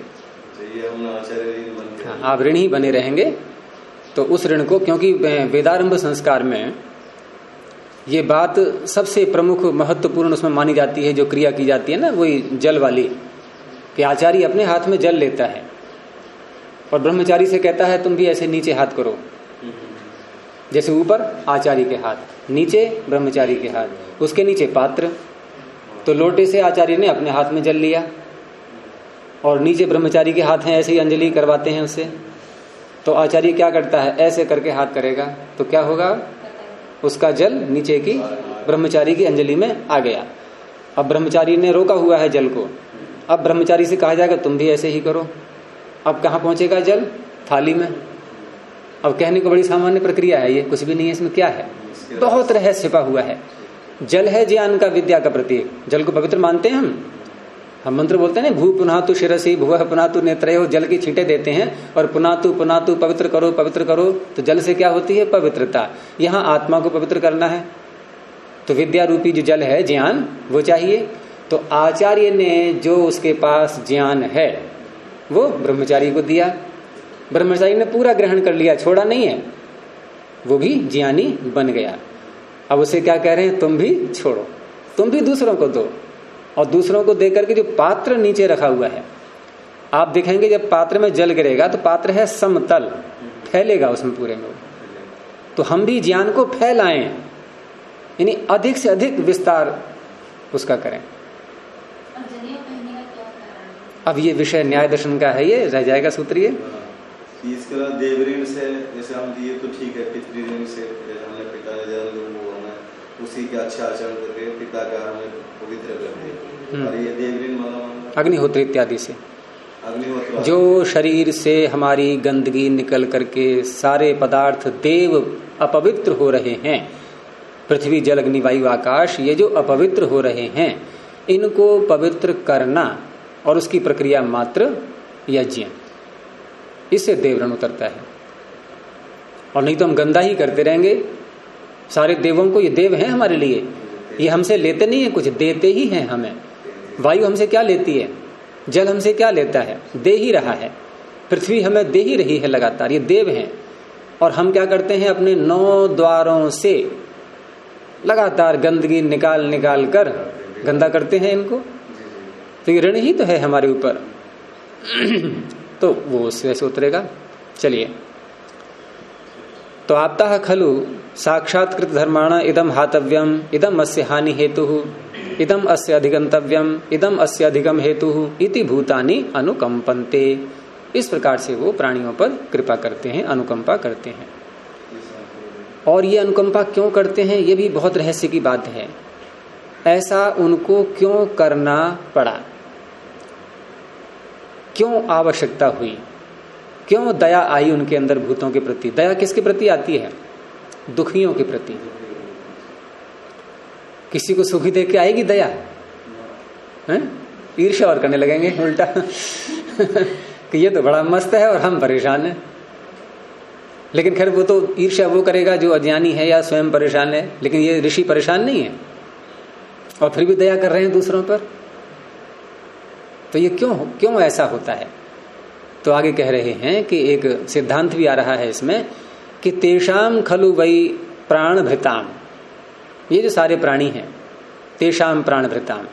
हाँ, आप ऋणी ही बने रहेंगे। तो उस ऋण को, क्योंकि वेदारंभ संस्कार में ये बात सबसे प्रमुख महत्वपूर्ण उसमें मानी जाती है, जो क्रिया की जाती है ना, वही जल वाली, कि आचार्य अपने हाथ में जल लेता है और ब्रह्मचारी से कहता है तुम भी ऐसे नीचे हाथ करो, जैसे ऊपर आचार्य के हाथ, नीचे ब्रह्मचारी के हाथ, उसके नीचे पात्र। तो लोटे से आचार्य ने अपने हाथ में जल लिया और नीचे ब्रह्मचारी के हाथ हैं, ऐसे ही अंजलि करवाते हैं उससे। तो आचार्य क्या करता है, ऐसे करके हाथ करेगा तो क्या होगा, उसका जल नीचे की ब्रह्मचारी की अंजलि में आ गया। अब ब्रह्मचारी ने रोका हुआ है जल को, अब ब्रह्मचारी से कहा जाएगा तुम भी ऐसे ही करो। अब कहाँ पहुंचेगा जल, थाली में। अब कहने को बड़ी सामान्य प्रक्रिया है, ये कुछ भी नहीं है, इसमें क्या है, बहुत रहस्य छिपा हुआ है। जल है ज्ञान का, विद्या का प्रतीक। जल को पवित्र मानते हैं हम मंत्र बोलते हैं ना, भू पुनातु शिरसी भुवः पुनातु नेत्रयो, जल की छींटे देते हैं और पुनातु पुनातु पवित्र करो पवित्र करो। तो जल से क्या होती है, पवित्रता। यहाँ आत्मा को पवित्र करना है तो विद्या रूपी जो जल है, ज्ञान, वो चाहिए। तो आचार्य ने जो उसके पास ज्ञान है वो ब्रह्मचारी को दिया, ब्रह्मचारी ने पूरा ग्रहण कर लिया, छोड़ा नहीं है, वो भी ज्ञानी बन गया। अब उसे क्या कह रहे हैं, तुम भी छोड़ो, तुम भी दूसरों को दो। और दूसरों को देकर के जो पात्र नीचे रखा हुआ है, आप देखेंगे जब पात्र में जल गिरेगा तो पात्र है समतल, फैलेगा उसमें पूरे में। तो हम भी ज्ञान को फैलाएं, यानी अधिक से अधिक विस्तार उसका करें। अब ये विषय न्याय दर्शन का है, ये रह जाएगा सूत्र। ये इसके बाद देवऋण से जैसे हम दिए तो ठीक है, पितृऋण से हमने पिता ने जन्म वो हमें उसी के अच्छा आचरण करके पिता का हमें पवित्र करते। और ये देवऋण मतलब अग्निहोत्र इत्यादि से, अग्निहोत्र जो शरीर से हमारी गंदगी निकल करके सारे पदार्थ देव अपवित्र हो रहे हैं, पृथ्वी जल अग्नि वायु आकाश, ये जो अपवित्र हो रहे हैं, इनको पवित्र करना और उसकी प्रक्रिया मात्र यज्ञ, इससे देवऋण उतरता है। और नहीं तो हम गंदा ही करते रहेंगे सारे देवों को। ये देव हैं हमारे लिए, ये हमसे लेते नहीं है कुछ, देते ही हैं हमें। वायु हमसे क्या लेती है, जल हमसे क्या लेता है, दे ही रहा है। पृथ्वी हमें दे ही रही है लगातार, ये देव हैं। और हम क्या करते हैं, अपने 9 द्वारों से लगातार गंदगी निकाल निकाल कर गंदा करते हैं इनको। तो ये ऋण ही तो है हमारे ऊपर। तो वो उससे वैसे उतरेगा। चलिए, तो आपता खलु साक्षात्कृत धर्माणा इदम हातव्यम, इदम अस्य हानि हेतु, इदम अस्य अधिगंतव्यम, इदम अस्य अधिगम हेतु इति भूतानि अनुकंपन्ते। इस प्रकार से वो प्राणियों पर कृपा करते हैं, अनुकंपा करते हैं। और ये अनुकंपा क्यों करते हैं, ये भी बहुत रहस्य की बात है। ऐसा उनको क्यों करना पड़ा, क्यों आवश्यकता हुई, क्यों दया आई उनके अंदर भूतों के प्रति। दया किसके प्रति आती है, दुखियों के प्रति। किसी को सुखी देख के आएगी दया, ईर्ष्या और करने लगेंगे उल्टा कि ये तो बड़ा मस्त है और हम परेशान हैं। लेकिन खैर वो तो ईर्ष्या वो करेगा जो अज्ञानी है या स्वयं परेशान है, लेकिन ये ऋषि परेशान नहीं है और फिर भी दया कर रहे हैं दूसरों पर। तो ये क्यों ऐसा होता है। तो आगे कह रहे हैं कि एक सिद्धांत भी आ रहा है इसमें कि तेषाम खलु वै प्राण भृताम, ये जो सारे प्राणी हैं, तेषाम प्राण भृताम,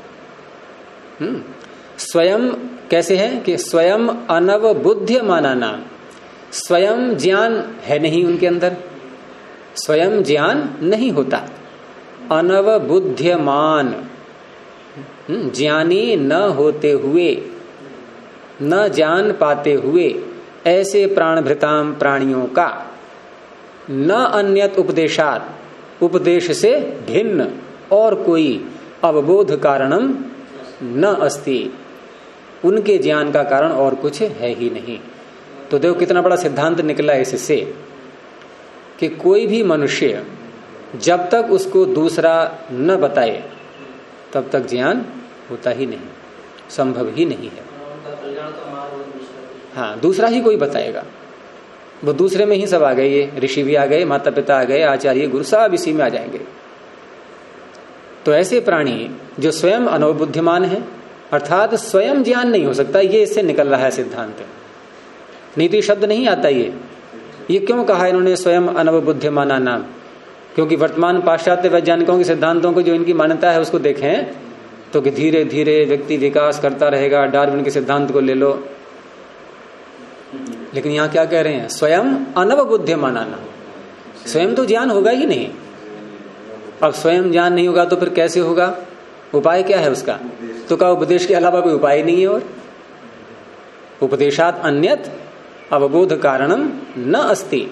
स्वयं कैसे है कि स्वयं अनवबुध्यमाना नाम, स्वयं ज्ञान है नहीं उनके अंदर, स्वयं ज्ञान नहीं होता। अनवबुध्यमान, ज्ञानी न होते हुए, न जान पाते हुए ऐसे प्राणभृताम प्राणियों का न अन्यत उपदेशात, उपदेश से भिन्न और कोई अवबोध कारणम न अस्ति, उनके ज्ञान का कारण और कुछ है ही नहीं। तो देखो कितना बड़ा सिद्धांत निकला इससे कि कोई भी मनुष्य जब तक उसको दूसरा न बताए तब तक ज्ञान होता ही नहीं, संभव ही नहीं है। हाँ, दूसरा ही कोई बताएगा। वो दूसरे में ही सब आ गए, ये ऋषि भी आ गए, माता पिता आ गए, आचार्य गुरु सब इसी में आ जाएंगे। तो ऐसे प्राणी जो स्वयं अनवबुद्धिमान है, अर्थात स्वयं ज्ञान नहीं हो सकता, ये इससे निकल रहा है सिद्धांत। नीति शब्द नहीं आता ये क्यों कहा इन्होंने स्वयं अनवबुद्धिमाना नाम, क्योंकि वर्तमान पाश्चात्य वैज्ञानिकों के सिद्धांतों को जो इनकी मान्यता है उसको देखें तो कि धीरे धीरे व्यक्ति विकास करता रहेगा, डार्विन के सिद्धांत को ले लो। लेकिन यहाँ क्या कह रहे हैं, स्वयं अनवबुद्ध मानाना, स्वयं तो ज्ञान होगा ही नहीं। अब स्वयं ज्ञान नहीं होगा तो फिर कैसे होगा, उपाय क्या है उसका? तो क्या उपदेश के अलावा कोई उपाय नहीं है? और उपदेशात अन्यत अवबोध कारणम न अस्ति।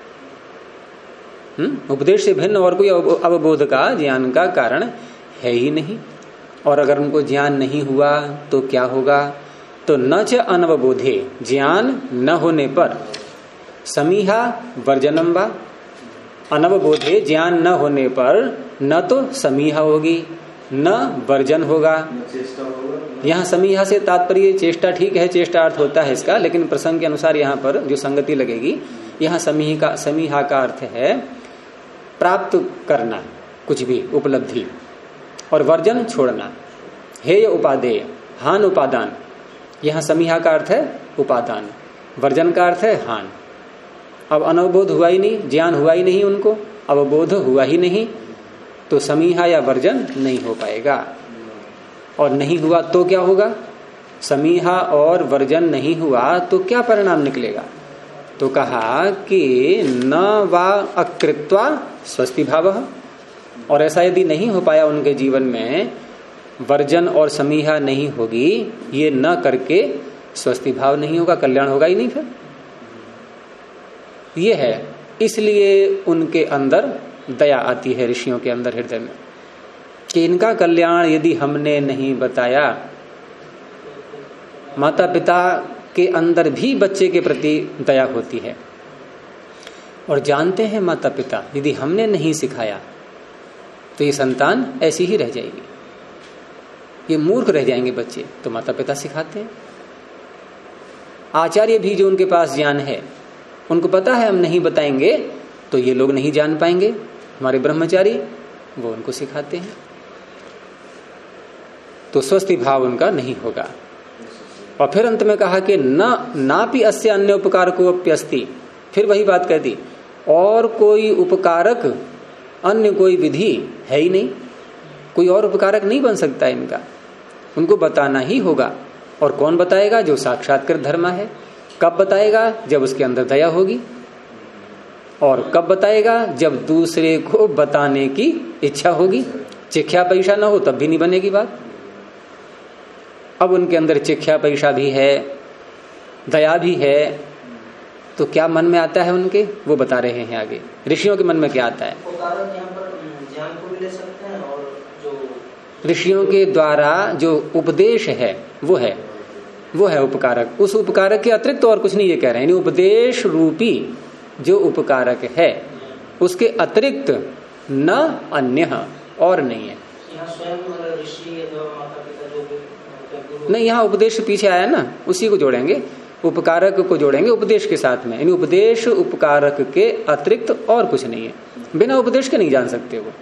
उपदेश से भिन्न और कोई अवबोध का, ज्ञान का कारण है ही नहीं। और अगर उनको ज्ञान नहीं हुआ तो क्या होगा? तो न च अनवबोधे, ज्ञान न होने पर, समीहा वर्जनम वा, अनवबोधे ज्ञान न होने पर न तो समीहा होगी न वर्जन होगा। यहाँ समीहा से तात्पर्य चेष्टा, ठीक है, चेष्टा अर्थ होता है इसका, लेकिन प्रसंग के अनुसार यहाँ पर जो संगति लगेगी, यहाँ समीहा का अर्थ है प्राप्त करना, कुछ भी उपलब्धि, और वर्जन छोड़ना। हेय उपादेय, हान उपादान, यहाँ समीहा का अर्थ है उपादान, वर्जन का अर्थ है हान। अब अनवबोध हुआ ही नहीं, ज्ञान हुआ ही नहीं उनको, अवबोध हुआ ही नहीं, तो समीहा या वर्जन नहीं हो पाएगा। और नहीं हुआ तो क्या होगा? समीहा और वर्जन नहीं हुआ तो क्या परिणाम निकलेगा? तो कहा कि न वा अकृत्वा स्वस्ति भावः, और ऐसा यदि नहीं हो पाया उनके जीवन में, वर्जन और समीहा नहीं होगी, ये न करके स्वस्ति भाव नहीं होगा, कल्याण होगा ही नहीं फिर। ये है, इसलिए उनके अंदर दया आती है, ऋषियों के अंदर हृदय में, कि इनका कल्याण यदि हमने नहीं बताया, माता पिता के अंदर भी बच्चे के प्रति दया होती है। और जानते हैं माता पिता, यदि हमने नहीं सिखाया तो ये संतान ऐसी ही रह जाएगी, ये मूर्ख रह जाएंगे बच्चे। तो माता पिता सिखाते हैं। आचार्य भी जो उनके पास ज्ञान है, उनको पता है हम नहीं बताएंगे तो ये लोग नहीं जान पाएंगे, हमारे ब्रह्मचारी वो उनको सिखाते हैं, तो स्वस्ति भाव उनका नहीं होगा। और फिर अंत में कहा कि नापि अस्य अन्य उपकार को अप्यस्ति, फिर वही बात कह दी, और कोई उपकारक, अन्य कोई विधि है ही नहीं, कोई और उपकारक नहीं बन सकता इनका, उनको बताना ही होगा। और कौन बताएगा? जो साक्षात्कृत धर्म है। कब बताएगा? जब उसके अंदर दया होगी। और कब बताएगा? जब दूसरे को बताने की इच्छा होगी। चिख्या पैसा ना हो तब भी नहीं बनेगी बात। अब उनके अंदर चिख्या पैसा भी है, दया भी है, तो क्या मन में आता है उनके, वो बता रहे हैं आगे। ऋषियों के मन में क्या आता है? ज्ञान को भी ले सकते हैं, और जो ऋषियों के द्वारा जो उपदेश है वो है उपकारक। उस उपकारक के अतिरिक्त तो और कुछ नहीं ये कह रहे हैं। उपदेश रूपी जो उपकारक है उसके अतिरिक्त न अन्य और नहीं है। यहाँ स्वयं ऋषि माता पिता जो नहीं, यहाँ उपदेश पीछे आया ना, उसी को जोड़ेंगे, उपकारक को जोड़ेंगे उपदेश के साथ में। यानी उपदेश उपकारक के अतिरिक्त और कुछ नहीं है, बिना उपदेश के नहीं जान सकते वो।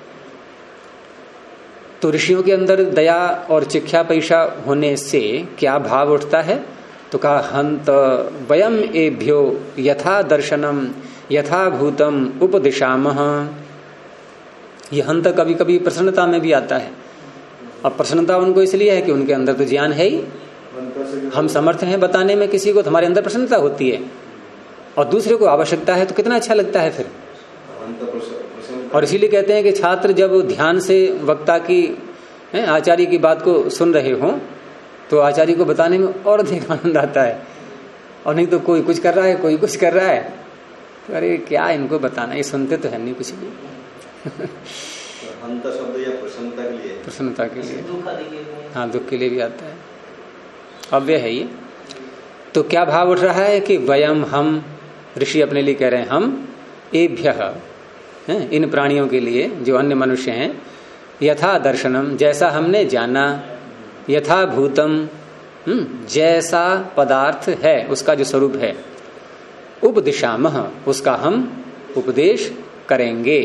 तो ऋषियों के अंदर दया और चिख्या पैसा होने से क्या भाव उठता है? तो कहा हंत वयम एभ्यो यथा दर्शनम यथा भूतम उपदिशामः। ये हंत कभी कभी प्रसन्नता में भी आता है। अब प्रसन्नता उनको इसलिए है कि उनके अंदर तो ज्ञान है ही, हम समर्थ हैं बताने में किसी को, तो हमारे अंदर प्रसन्नता होती है। और दूसरे को आवश्यकता है तो कितना अच्छा लगता है फिर। और इसीलिए कहते हैं कि छात्र जब ध्यान से वक्ता की, आचार्य की बात को सुन रहे हों तो आचार्य को बताने में और अधिक आनंद आता है। और नहीं तो कोई कुछ कर रहा है, कोई कुछ कर रहा है, तो अरे क्या इनको बताना, ये सुनते तो है नहीं कुछ भी। शब्द या प्रसन्नता के लिए, हाँ, दुख के लिए भी आता है, अव्यय है ये। तो क्या भाव उठ रहा है कि वयम, हम, ऋषि अपने लिए कह रहे हैं, हम एभ्यः, इन प्राणियों के लिए जो अन्य मनुष्य हैं, यथा दर्शनम, जैसा हमने जाना, यथा भूतम, जैसा पदार्थ है उसका जो स्वरूप है, उपदिशामः, उसका हम उपदेश करेंगे।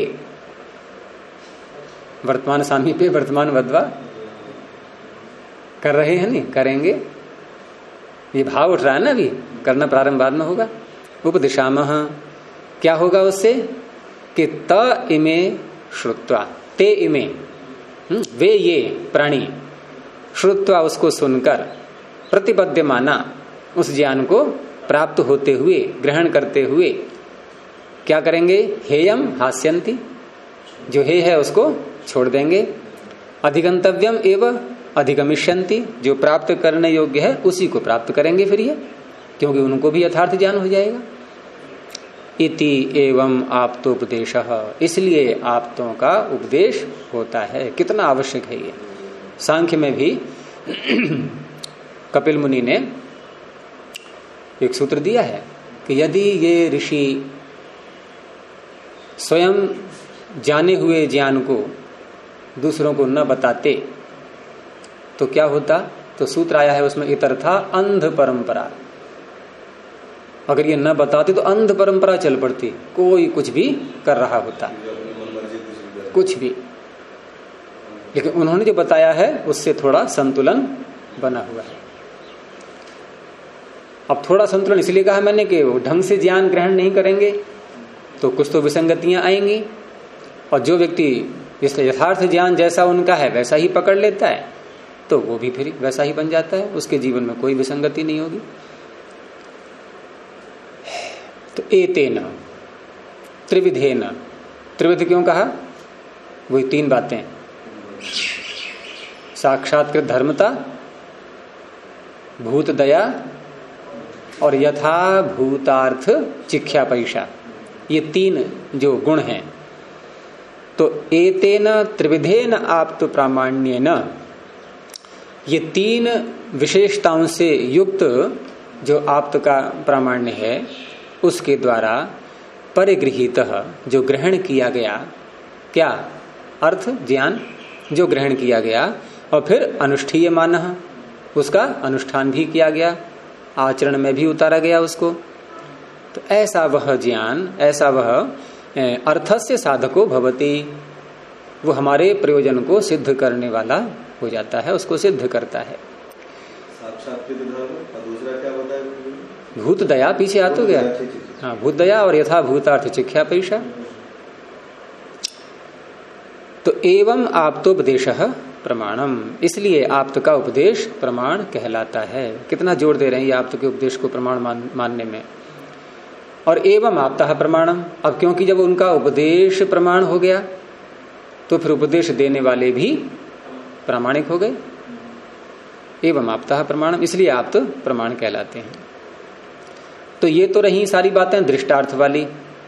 वर्तमान सामीप्य वर्तमान वद्वा कर रहे हैं, नहीं करेंगे, ये भाव उठ रहा है ना, अभी करना प्रारंभ बाद में होगा। उपदिशामः क्या होगा उससे कि त इमे श्रुत्वा, ते इमे, वे ये प्राणी, श्रुत्वा उसको सुनकर, प्रतिपद्यमाना उस ज्ञान को प्राप्त होते हुए, ग्रहण करते हुए क्या करेंगे? हेयम हास्यन्ति, जो हे है उसको छोड़ देंगे। अधिगंतव्यम एवं अधिगमिष्यन्ति, जो प्राप्त करने योग्य है उसी को प्राप्त करेंगे फिर ये, क्योंकि उनको भी यथार्थ ज्ञान हो जाएगा। इति एवं आप्तोपदेशः, इसलिए आप्तों का उपदेश होता है। कितना आवश्यक है ये। सांख्य में भी कपिल मुनि ने एक सूत्र दिया है कि यदि ये ऋषि स्वयं जाने हुए ज्ञान को दूसरों को न बताते तो क्या होता? तो सूत्र आया है उसमें, इतर्था अंध परंपरा। अगर ये न बताते तो अंध परंपरा चल पड़ती, कोई कुछ भी कर रहा होता, कुछ भी। लेकिन उन्होंने जो बताया है उससे थोड़ा संतुलन बना हुआ है। अब थोड़ा संतुलन इसलिए कहा मैंने कि वो ढंग से ज्ञान ग्रहण नहीं करेंगे तो कुछ तो विसंगतियां आएंगी, और जो व्यक्ति इस यथार्थ ज्ञान जैसा उनका है वैसा ही पकड़ लेता है तो वो भी फिर वैसा ही बन जाता है, उसके जीवन में कोई विसंगति नहीं होगी। तो एतेन त्रिविधेन, त्रिविध क्यों कहा? वही तीन बातें, साक्षात्कृत धर्मता, भूत दया और यथा भूतार्थ चिख्या पैसा, ये तीन जो गुण हैं। तो एतेन त्रिविधेन आप्त प्रामाण्येन, ये तीन विशेषताओं से युक्त जो आप्त का प्रामाण्य है उसके द्वारा परिगृहीतः, जो ग्रहण किया गया, क्या अर्थ? ज्ञान जो ग्रहण किया गया, और फिर अनुष्ठीयमानः, उसका अनुष्ठान भी किया गया, आचरण में भी उतारा गया उसको। तो ऐसा वह ज्ञान, ऐसा वह अर्थस्य साधको भवति, वो हमारे प्रयोजन को सिद्ध करने वाला हो जाता है, उसको सिद्ध करता है। दूसरा क्या बताया? भूत दया, पीछे आ तो गया। हाँ, भूत दया और यथा भूतार्थ चिख्या पैसा। तो एवं आप्तोपदेशः प्रमाणम, इसलिए आप्त का उपदेश प्रमाण कहलाता है। कितना जोर दे रहे हैं ये आप्त के उपदेश को प्रमाण मानने में। और एवं आप्तः प्रमाणम, अब क्योंकि जब उनका उपदेश प्रमाण हो गया तो फिर उपदेश देने वाले भी प्रामाणिक हो गए। एवं आप्तः प्रमाणम, इसलिए आप्त प्रमाण कहलाते हैं। तो ये तो रही सारी बातें दृष्टार्थ वाली।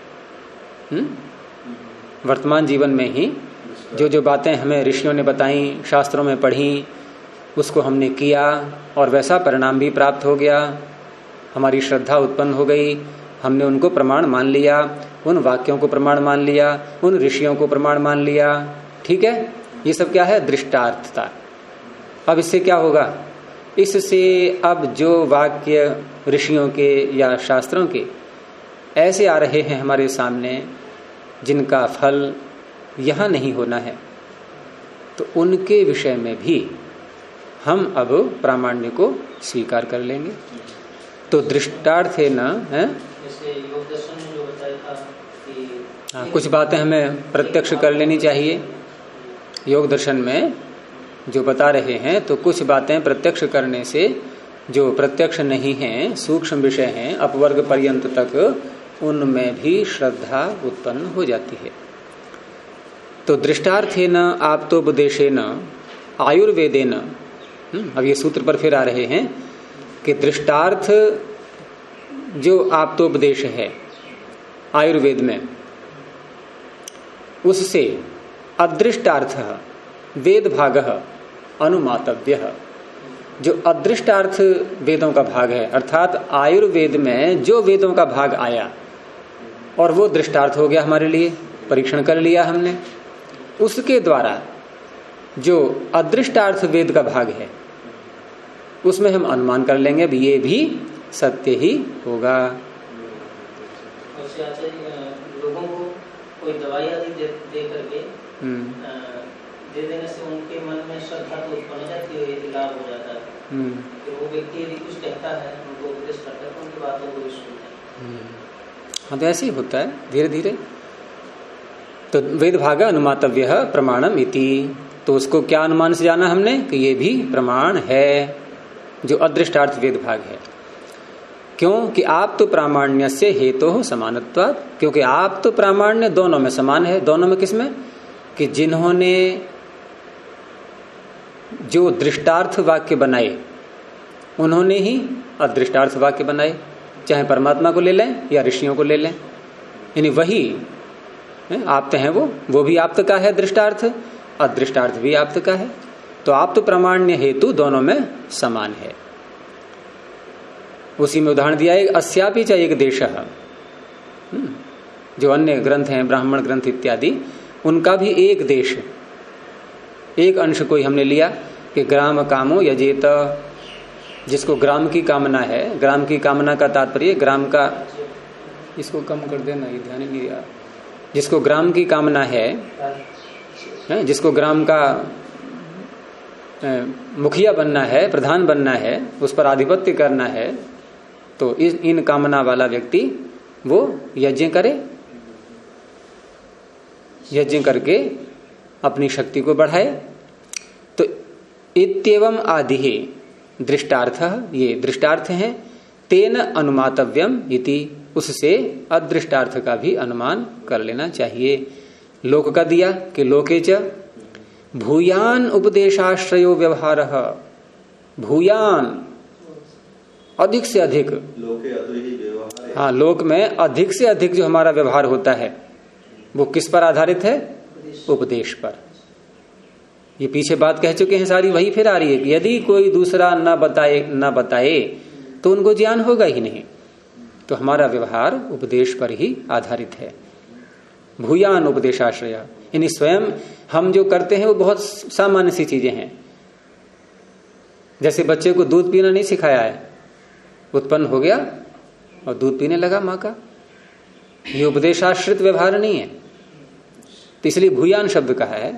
वर्तमान जीवन में ही जो जो बातें हमें ऋषियों ने बताई, शास्त्रों में पढ़ी, उसको हमने किया और वैसा परिणाम भी प्राप्त हो गया, हमारी श्रद्धा उत्पन्न हो गई, हमने उनको प्रमाण मान लिया, उन वाक्यों को प्रमाण मान लिया, उन ऋषियों को प्रमाण मान लिया। ठीक है, ये सब क्या है? दृष्टार्थता। अब इससे क्या होगा? इससे अब जो वाक्य ऋषियों के या शास्त्रों के ऐसे आ रहे हैं हमारे सामने जिनका फल यहां नहीं होना है, तो उनके विषय में भी हम अब प्रामाण्य को स्वीकार कर लेंगे। तो दृष्टार्थ है ना, है योग दर्शन में जो बताया था कि हाँ, कुछ बातें हमें प्रत्यक्ष कर लेनी चाहिए। योग दर्शन में जो बता रहे हैं तो कुछ बातें प्रत्यक्ष करने से जो प्रत्यक्ष नहीं हैं, सूक्ष्म विषय हैं, अपवर्ग पर्यंत तक, उनमें भी श्रद्धा उत्पन्न हो जाती है। तो दृष्टार्थेन आप्तोपदेशेन आयुर्वेदेन, अब ये सूत्र पर फिर आ रहे हैं कि दृष्टार्थ जो आप्तोपदेश है आयुर्वेद में, उससे अदृष्टार्थ वेद भाग अनुमातव्य, जो अदृष्टार्थ वेदों का भाग है, अर्थात आयुर्वेद में जो वेदों का भाग आया और वो दृष्टार्थ हो गया हमारे लिए, परीक्षण कर लिया हमने, उसके द्वारा जो अदृष्टार्थ वेद का भाग है उसमें हम अनुमान कर लेंगे भी ये भी सत्य ही होगा। लोगों को कोई दवाई आदि दे करके दे देने से उनके मन में श्रद्धा तो उत्पन्न हो जाती है, लाभ हो जाता है। तो वो व्यक्ति यदि कुछ कहता है, उनको उपदेश करता है, तो उनकी बातों को विश्वास। हाँ, तो ऐसे ही होता है धीरे धीरे। तो वेद भाग अनुमातव्य प्रमाणम इति, तो उसको क्या अनुमान से जाना हमने कि ये भी प्रमाण है जो अदृष्टार्थ वेद भाग है। क्यों कि आप तो प्रामाण्य से हेतु हो समानत्वात्, क्योंकि आप तो प्रामाण्य दोनों में समान है। दोनों में किसमें? कि जिन्होंने जो दृष्टार्थ वाक्य बनाए उन्होंने ही अदृष्टार्थ वाक्य बनाए, चाहे परमात्मा को ले लें या ऋषियों को ले लें, यानी वही आप्त है। वो भी आप्त का है दृष्टार्थ, अदृष्टार्थ भी आप्त का है। तो आप्त प्रामाण्य हेतु दोनों में समान है। उसी में उदाहरण दिया है अस्यापि च एक देशः, जो अन्य ग्रंथ हैं ब्राह्मण ग्रंथ इत्यादि, उनका भी एक देश, एक अंश कोई हमने लिया कि ग्राम कामो यजेत, जिसको ग्राम की कामना है। ग्राम की कामना का तात्पर्य ग्राम का, इसको कम कर देना, ये ध्यान नहीं दिया। जिसको ग्राम की कामना है, जिसको ग्राम का मुखिया बनना है, प्रधान बनना है, उस पर आधिपत्य करना है, तो इन कामना वाला व्यक्ति वो यज्ञ करे, यज्ञ करके अपनी शक्ति को बढ़ाए। तो इत्येवम आदि दृष्टार्थ, ये दृष्टार्थ हैं। तेन अनुमातव्यम इति, उससे अदृष्टार्थ का भी अनुमान कर लेना चाहिए। लोक का दिया कि लोके च भूयान उपदेशाश्रयो व्यवहारः, भूयान अधिक से अधिक, हाँ लोक में अधिक से अधिक जो हमारा व्यवहार होता है वो किस पर आधारित है? उपदेश पर। ये पीछे बात कह चुके हैं सारी, वही फिर आ रही है कि यदि कोई दूसरा न बताए तो उनको ज्ञान होगा ही नहीं। तो हमारा व्यवहार उपदेश पर ही आधारित है। भूयान उपदेशाश्रय, यानी स्वयं हम जो करते हैं वो बहुत सामान्य सी चीजें हैं। जैसे बच्चे को दूध पीना नहीं सिखाया है, उत्पन्न हो गया और दूध पीने लगा माँ का, ये उपदेशाश्रित व्यवहार नहीं है। तो इसलिए भूयान शब्द कहा है।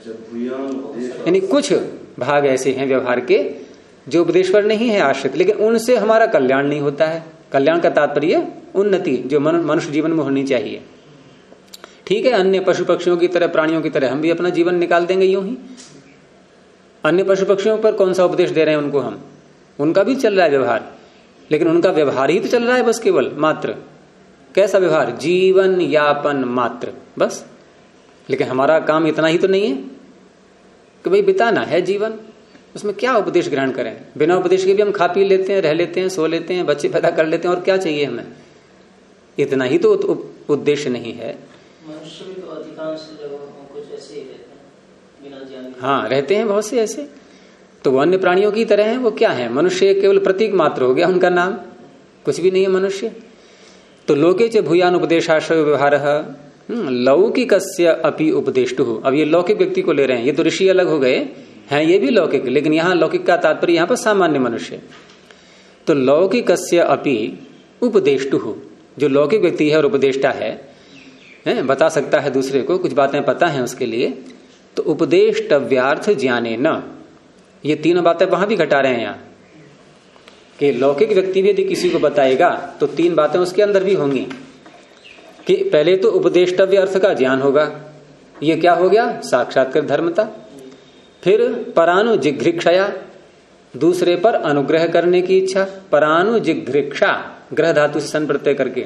यानी कुछ भाग ऐसे हैं व्यवहार के जो उपदेश पर नहीं है आश्रित, लेकिन उनसे हमारा कल्याण नहीं होता है। कल्याण का तात्पर्य उन्नति जो मनुष्य जीवन में होनी चाहिए। ठीक है, अन्य पशु पक्षियों की तरह, प्राणियों की तरह हम भी अपना जीवन निकाल देंगे यूं ही। अन्य पशु पक्षियों पर कौन सा उपदेश दे रहे हैं उनको हम? उनका भी चल रहा है व्यवहार, लेकिन उनका व्यवहार ही तो चल रहा है बस, केवल मात्र। कैसा व्यवहार? जीवन यापन मात्र, बस। लेकिन हमारा काम इतना ही तो नहीं है कि भाई बिताना है जीवन, उसमें क्या उपदेश ग्रहण करें? बिना उपदेश के भी हम खा पी लेते हैं, रह लेते हैं, सो लेते हैं, बच्चे पैदा कर लेते हैं, और क्या चाहिए हमें? इतना ही तो उद्देश्य नहीं है। मनुष्य भी तो अधिकांश जगहों कुछ ऐसे ही रहते हैं, बिना ज्ञान। हाँ, रहते हैं बहुत से ऐसे। तो वो अन्य प्राणियों की तरह हैं। वो क्या है? मनुष्य केवल प्रतीक मात्र हो गया उनका नाम, कुछ भी नहीं है मनुष्य। तो लोके च भूयान उपदेशाश्रय व्यवहारः लौकिकस्य अपि उपदेष्टु। अब ये लौकिक व्यक्ति को ले रहे हैं, ये तो ऋषि अलग हो गए हैं, ये भी लौकिक, लेकिन यहाँ लौकिक का तात्पर्य यहाँ पर सामान्य मनुष्य। तो लौकिकस्य अपि उपदेष्टु, जो लौकिक व्यक्ति है और उपदेष्टा है, बता सकता है दूसरे को, कुछ बातें पता है उसके लिए। तो उपदेष्टव्यार्थ ज्ञाने न, ये तीनों बातें वहां भी घटा रहे हैं यहाँ कि लौकिक व्यक्ति भी यदि किसी को बताएगा तो तीन बातें उसके अंदर भी होंगी। कि पहले तो उपदेष्टव्य अर्थ का ज्ञान होगा, ये क्या हो गया? साक्षात्कार धर्मता। फिर परानुजिघ्रिक्षया, दूसरे पर अनुग्रह करने की इच्छा। परानुजिघ्रिक्षा, ग्रह धातु से सन प्रत्यय करके।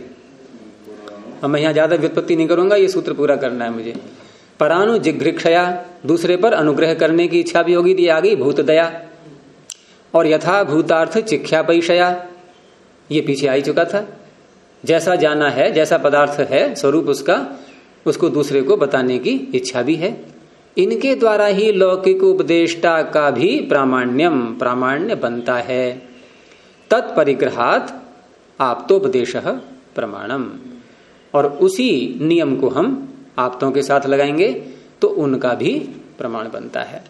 अब मैं यहाँ ज्यादा व्युत्पत्ति नहीं करूंगा, ये सूत्र पूरा करना है मुझे। परानुजिघ्रिक्षया, दूसरे पर अनुग्रह करने की इच्छा भी होगी, आ गई भूत दया। और यथा भूतार्थ चिख्यापैषया, ये पीछे आ ही चुका था। जैसा जाना है, जैसा पदार्थ है स्वरूप उसका, उसको दूसरे को बताने की इच्छा भी है। इनके द्वारा ही लौकिक उपदेष्टा का भी प्रामाण्य बनता है। तत्परिग्रहात आप्तोपदेशः प्रमाणम, और उसी नियम को हम आप्तों के साथ लगाएंगे तो उनका भी प्रमाण बनता है।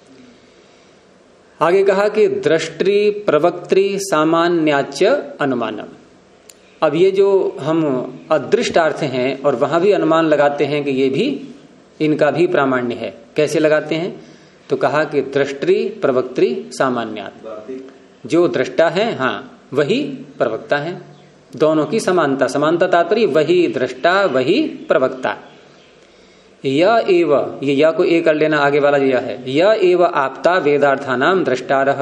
आगे कहा कि दृष्टि प्रवक्त्री सामान्याच्य अनुमानम। अब ये जो हम अदृष्टार्थ हैं और वहां भी अनुमान लगाते हैं कि ये भी, इनका भी प्रामाण्य है। कैसे लगाते हैं? तो कहा कि दृष्टि प्रवक्त्री सामान्यात्, जो दृष्टा है हाँ वही प्रवक्ता है। दोनों की समानता, समानता तात्पर्य वही दृष्टा वही प्रवक्ता, य एव, ये या को ए कर लेना, आगे वाला यह है। य एव आपता वेदार्थानाम द्रष्टारः,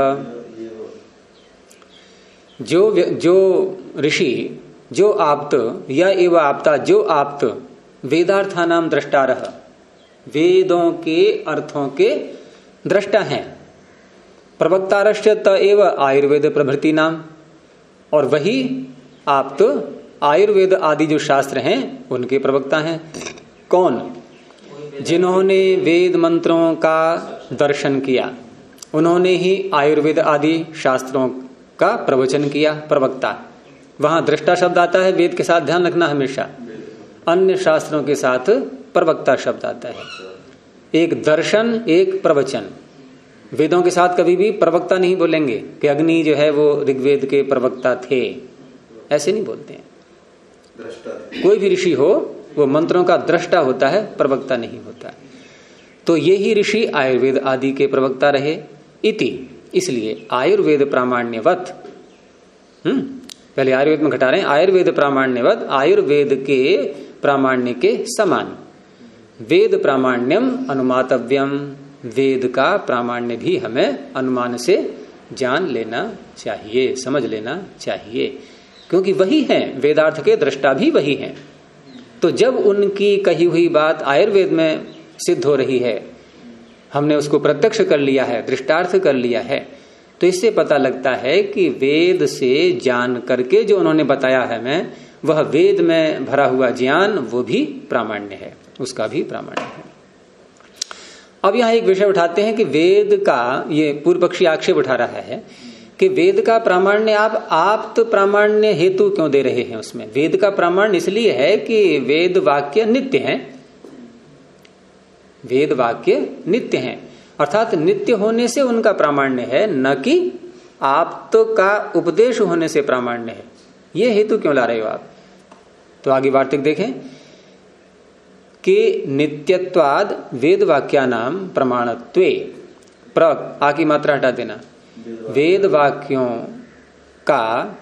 जो ऋषि, जो आप्त, या एव आपता, जो आप्त, वेदार्थानाम द्रष्टारः, वेदों के अर्थों के दृष्टा हैं। प्रवक्तारश्च त एव आयुर्वेद प्रभृति नाम, और वही आप्त आयुर्वेद आदि जो शास्त्र हैं उनके प्रवक्ता हैं। कौन? जिन्होंने वेद मंत्रों का दर्शन किया, उन्होंने ही आयुर्वेद आदि शास्त्रों का प्रवचन किया। प्रवक्ता, वहां दृष्टा शब्द आता है, वेद के साथ ध्यान रखना हमेशा, अन्य शास्त्रों के साथ प्रवक्ता शब्द आता है। एक दर्शन, एक प्रवचन। वेदों के साथ कभी भी प्रवक्ता नहीं बोलेंगे कि अग्नि जो है वो ऋग्वेद के प्रवक्ता थे, ऐसे नहीं बोलते हैं। कोई भी ऋषि हो वो मंत्रों का दृष्टा होता है, प्रवक्ता नहीं होता। तो ये ही ऋषि आयुर्वेद आदि के प्रवक्ता रहे। इति, इसलिए आयुर्वेद प्रामाण्यवत, पहले आयुर्वेद में घटा रहे हैं, आयुर्वेद प्रामाण्यवत, आयुर्वेद के प्रामाण्य के समान, वेद प्रामाण्यम अनुमातव्यम, वेद का प्रामाण्य भी हमें अनुमान से जान लेना चाहिए, समझ लेना चाहिए, क्योंकि वही है, वेदार्थ के दृष्टा भी वही हैं। तो जब उनकी कही हुई बात आयुर्वेद में सिद्ध हो रही है, हमने उसको प्रत्यक्ष कर लिया है, दृष्टार्थ कर लिया है, तो इससे पता लगता है कि वेद से जान करके जो उन्होंने बताया है हमें, वह वेद में भरा हुआ ज्ञान वो भी प्रामाण्य है, उसका भी प्रामाण्य है। अब यहां एक विषय उठाते हैं कि वेद का, ये पूर्व पक्षी आक्षेप उठा रहा है कि वेद का प्रामाण्य आप आप्त प्रामाण्य हेतु क्यों दे रहे हैं उसमें? वेद का प्रामाण्य इसलिए है कि वेद वाक्य नित्य हैं, वेद वाक्य नित्य हैं, अर्थात नित्य होने से उनका प्रामाण्य है, न कि आप्त का उपदेश होने से प्रामाण्य है। ये हेतु क्यों ला रहे हो आप? तो आगे वार्तिक देखें कि नित्यत्वाद वेद वाक्यानाम प्रमाणत्वे, प्र आ की मात्रा हटा देना, वेद वाक्यों का,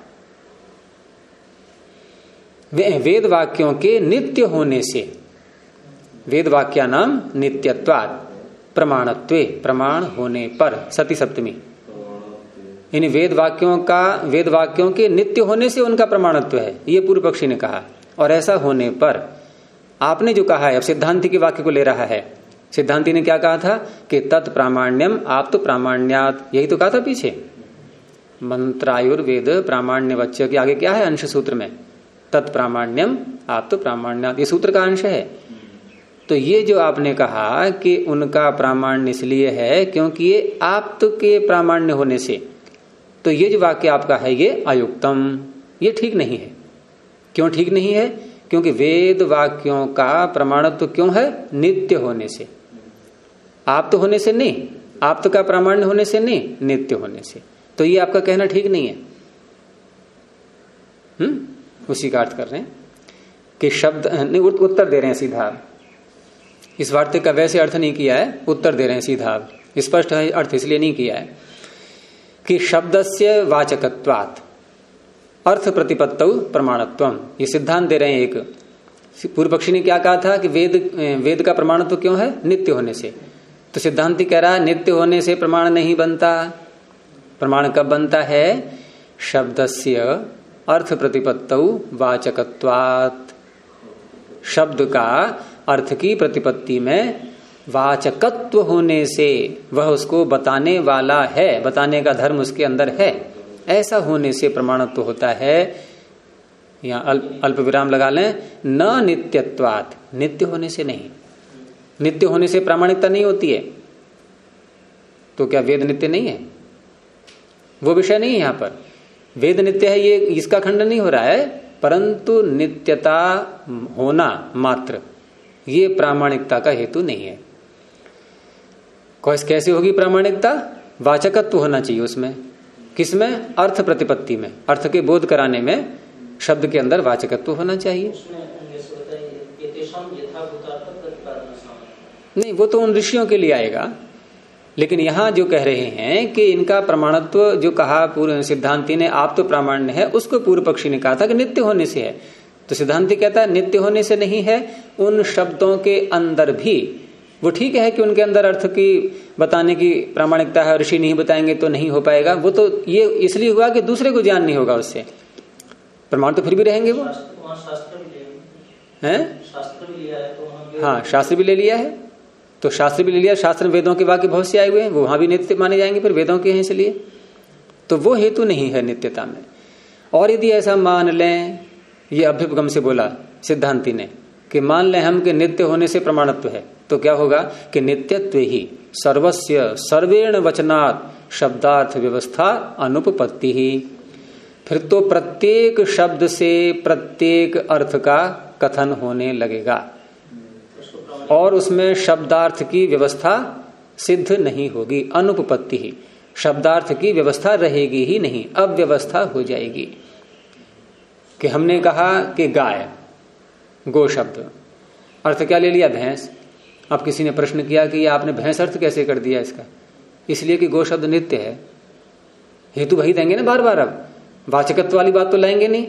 वेद वाक्यों के नित्य होने से, वेद वाक्यानाम नित्यत्वाद प्रमाणत्वे, प्रमाण होने पर, सती सप्तमी, यानी वेद वाक्यों के नित्य होने से उनका प्रमाणत्व है, ये पूर्व पक्षी ने कहा। और ऐसा होने पर आपने जो कहा है, अब सिद्धांति के वाक्य को ले रहा है, सिद्धांति ने क्या कहा था कि तत्प्रामाण्यम आप्त प्रामाण्यात, यही तो कहा था पीछे, मंत्रायुर्वेद प्रामाण्य वच्य के आगे क्या है अंश सूत्र में, तत्प्रामाण्यम आप्त प्रामाण्यात, ये सूत्र का अंश है। तो ये जो आपने कहा कि उनका प्रामाण्य इसलिए है क्योंकि ये आप्त के प्रामाण्य होने से, तो ये जो वाक्य आपका है ये अयुक्तम, ये ठीक नहीं है। क्यों ठीक नहीं है? क्योंकि वेद वाक्यों का प्रमाणत्व क्यों है? नित्य होने से, आप्त होने से नहीं, आप्त का प्रामाण्य होने से नहीं, नित्य होने से। तो ये आपका कहना ठीक नहीं है। उसी का अर्थ कर रहे हैं कि शब्द नहीं, उत्तर दे रहे हैं सीधा, इस वार्ते का वैसे अर्थ नहीं किया है, उत्तर दे रहे हैं सीधा, स्पष्ट अर्थ इसलिए नहीं किया है कि शब्दस्य वाचकत्वात् अर्थ प्रतिपत्तौ प्रमाणत्वम, ये सिद्धांत दे रहे हैं। एक पूर्व पक्षी ने क्या कहा था कि वेद का प्रमाणत्व क्यों है? नित्य होने से। तो सिद्धांति कह रहा है नित्य होने से प्रमाण नहीं बनता। प्रमाण कब बनता है? शब्दस्य अर्थ प्रतिपत्तौ वाचकत्वात्, शब्द का अर्थ की प्रतिपत्ति में वाचकत्व होने से, वह उसको बताने वाला है, बताने का धर्म उसके अंदर है, ऐसा होने से प्रमाणत्व होता है। यहां अल्प विराम लगा लें, न नित्यत्वात्, नित्य होने से नहीं, नित्य होने से प्रामाणिकता नहीं होती है। तो क्या वेद नित्य नहीं है? वो विषय नहीं है यहां पर। वेद नित्य है ये, इसका खंडन नहीं हो रहा है, परंतु नित्यता होना मात्र ये प्रामाणिकता का हेतु नहीं है। कैसे होगी प्रामाणिकता? वाचकत्व होना चाहिए उसमें। किसमें? अर्थ प्रतिपत्ति में, अर्थ के बोध कराने में शब्द के अंदर वाचकत्व होना चाहिए। नहीं, वो तो उन ऋषियों के लिए आएगा, लेकिन यहां जो कह रहे हैं कि इनका प्रमाणत्व जो कहा पूर्व सिद्धांति ने, आप तो प्रामाण्य है, उसको पूर्व पक्षी ने कहा था कि नित्य होने से है। तो सिद्धांति कहता है नित्य होने से नहीं है, उन शब्दों के अंदर भी वो ठीक है कि उनके अंदर अर्थ की बताने की प्रामाणिकता है, ऋषि नहीं बताएंगे तो नहीं हो पाएगा। वो तो ये इसलिए हुआ कि दूसरे को ज्ञान नहीं होगा उससे, प्रमाण तो फिर भी रहेंगे वो हैं। हाँ, शास्त्र भी ले लिया है, तो शास्त्र भी ले लिया, शास्त्र में वेदों के वाक्य बहुत से आए हुए हैं, वो वहां भी नित्य माने जाएंगे, फिर वेदों के हैं इसलिए, तो वो हेतु नहीं है नित्यता में। और यदि ऐसा मान लें, ये अभ्युपगम से बोला सिद्धांति ने कि मान लें हम कि नित्य होने से प्रमाणत्व है, तो क्या होगा कि नित्यत्व ही सर्वस्य सर्वेण वचनात् शब्दार्थ व्यवस्था अनुपपत्ति ही। फिर तो प्रत्येक शब्द से प्रत्येक अर्थ का कथन होने लगेगा और उसमें शब्दार्थ की व्यवस्था सिद्ध नहीं होगी, अनुपपत्ति ही, शब्दार्थ की व्यवस्था रहेगी ही नहीं, अव्यवस्था हो जाएगी। कि हमने कहा कि गाय, गो शब्द अर्थ क्या ले लिया, भैंस। अब किसी ने प्रश्न किया कि ये आपने भैंस अर्थ कैसे कर दिया इसका, इसलिए कि गो शब्द नित्य है। हेतु वही देंगे ना बार बार, अब वाचकत्व वाली बात तो लाएंगे नहीं।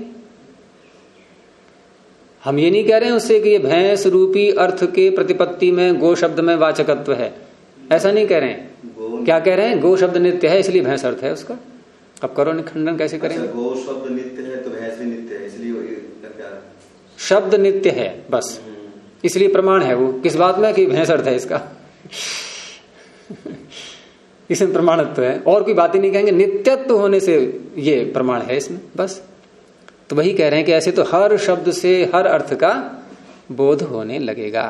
हम ये नहीं कह रहे हैं उससे कि ये भैंस रूपी अर्थ के प्रतिपत्ति में गो शब्द में वाचकत्व है, ऐसा नहीं कह रहे हैं। क्या कह रहे हैं, गो शब्द नित्य है इसलिए भैंस अर्थ है उसका। अब करो निखंडन कैसे करेंगे। गो शब्द नित्य है तो भैंस भी नित्य है, इसलिए शब्द नित्य है बस, इसलिए प्रमाण है वो किस बात में कि भैंस अर्थ है इसका इसमें प्रमाणत्व है, और कोई बात ही नहीं कहेंगे, नित्यत्व होने से ये प्रमाण है इसमें बस। तो वही कह रहे हैं कि ऐसे तो हर शब्द से हर अर्थ का बोध होने लगेगा।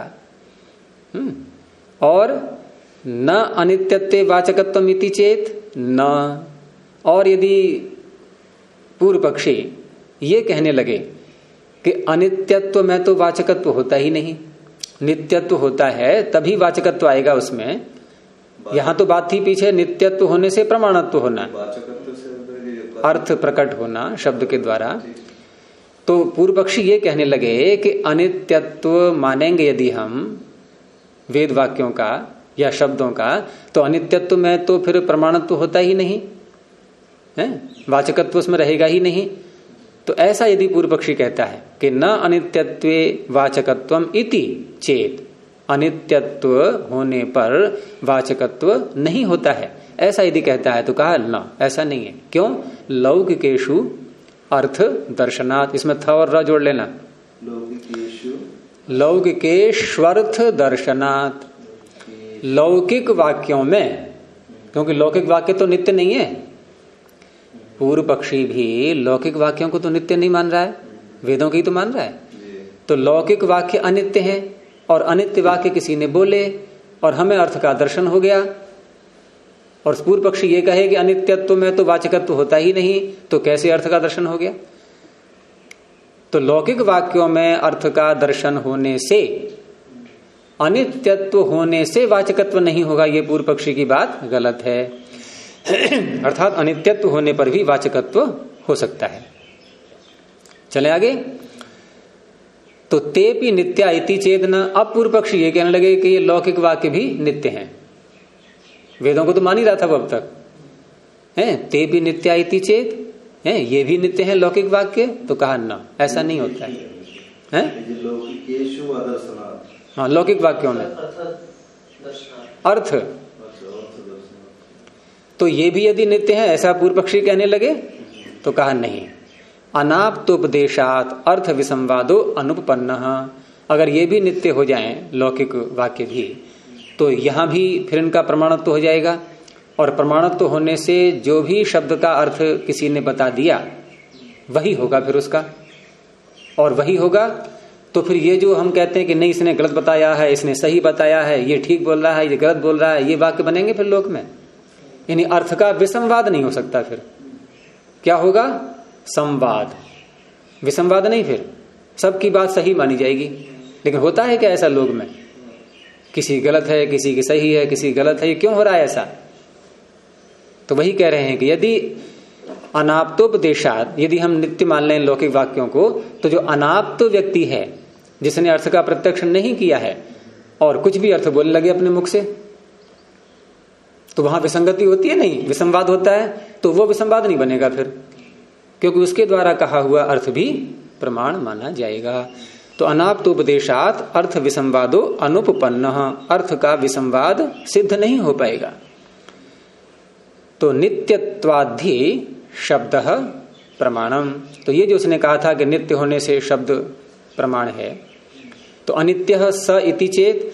और न अनित्यत्व वाचकत्व इति चेत न, और यदि पूर्व पक्षी ये कहने लगे कि अनित्यत्व में तो वाचकत्व होता ही नहीं, नित्यत्व होता है तभी वाचकत्व आएगा उसमें। यहां तो बात थी पीछे नित्यत्व होने से प्रमाणत्व होना, अर्थ प्रकट होना शब्द के द्वारा। तो पूर्व पक्षी ये कहने लगे कि अनित्यत्व मानेंगे यदि हम वेद वाक्यों का या शब्दों का, तो अनित्यत्व में तो फिर प्रमाणत्व होता ही नहीं है, वाचकत्व उसमें रहेगा ही नहीं। तो ऐसा यदि पूर्व पक्षी कहता है कि न अनित्यत्वे वाचकत्वम इति चेत, अनित्यत्व होने पर वाचकत्व नहीं होता है, ऐसा यदि कहता है तो कहा न, ऐसा नहीं है। क्यों, लौकिकेषु अर्थ दर्शनात्, इसमें थ और र जोड़ लेना, लौकिकेश्वर्थ दर्शनात्, लौकिक वाक्यों में, क्योंकि लौकिक वाक्य तो नित्य नहीं है। पूर्व पक्षी भी लौकिक वाक्यों को तो नित्य नहीं मान रहा है, वेदों की तो मान रहा है। तो लौकिक वाक्य अनित्य है और अनित्य वाक्य किसी ने बोले और हमें अर्थ का दर्शन हो गया, और पूर्व पक्षी ये कहे कि अनित्यत्व में तो वाचकत्व होता ही नहीं, तो कैसे अर्थ का दर्शन हो गया। तो लौकिक वाक्यों में अर्थ का दर्शन होने से अनित्यत्व होने से वाचकत्व नहीं होगा, ये पूर्व पक्षी की बात गलत है। अर्थात अनित्यत्व होने पर भी वाचकत्व हो सकता है। चले आगे। तो तेपि नित्या इति चेदन, अब पूर्व पक्षी ये कहने लगे कि ये लौकिक वाक्य भी नित्य हैं, वेदों को तो मान ही रहा था वो अब तक है। तेपि नित्या इति चेत है, ये भी नित्य है लौकिक वाक्य, तो कहा न, ऐसा नहीं होता है। हाँ, लौकिक वाक्यों में अर्थ, तो ये भी यदि नित्य है ऐसा पूर्व पक्षी कहने लगे तो कहा नहीं, अनाप्तोपदेशात अर्थ विसंवादो अनुपपन्नः, अगर ये भी नित्य हो जाएं लौकिक वाक्य भी, तो यहां भी फिर इनका प्रमाणत्व हो जाएगा, और प्रमाणत्व होने से जो भी शब्द का अर्थ किसी ने बता दिया वही होगा फिर उसका, और वही होगा। तो फिर ये जो हम कहते हैं कि नहीं इसने गलत बताया है, इसने सही बताया है, ये ठीक बोल रहा है, ये गलत बोल रहा है, ये वाक्य बनेंगे फिर लोक में। यानी अर्थ का विसंवाद नहीं हो सकता, फिर क्या होगा, संवाद, विसंवाद नहीं, फिर सबकी बात सही मानी जाएगी। लेकिन होता है क्या ऐसा लोग में, किसी गलत है, किसी की सही है, किसी गलत है, ये क्यों हो रहा है ऐसा। तो वही कह रहे हैं कि यदि अनाप्तोपदेशात, यदि हम नित्य मान लें लौकिक वाक्यों को, तो जो अनाप्त व्यक्ति है जिसने अर्थ का प्रत्यक्ष नहीं किया है और कुछ भी अर्थ बोलने लगे अपने मुख से, तो वहां विसंगति होती है, नहीं विसंवाद होता है, तो वो विसंवाद नहीं बनेगा फिर, क्योंकि उसके द्वारा कहा हुआ अर्थ भी प्रमाण माना जाएगा। तो अनाप्तोपदेशात अर्थ विसंवादो अनुपपन्न, अर्थ का विसंवाद सिद्ध नहीं हो पाएगा। तो नित्यत्वाद्धि शब्द प्रमाणम, तो ये जो उसने कहा था कि नित्य होने से शब्द प्रमाण है, तो अनित्य स इति चेत,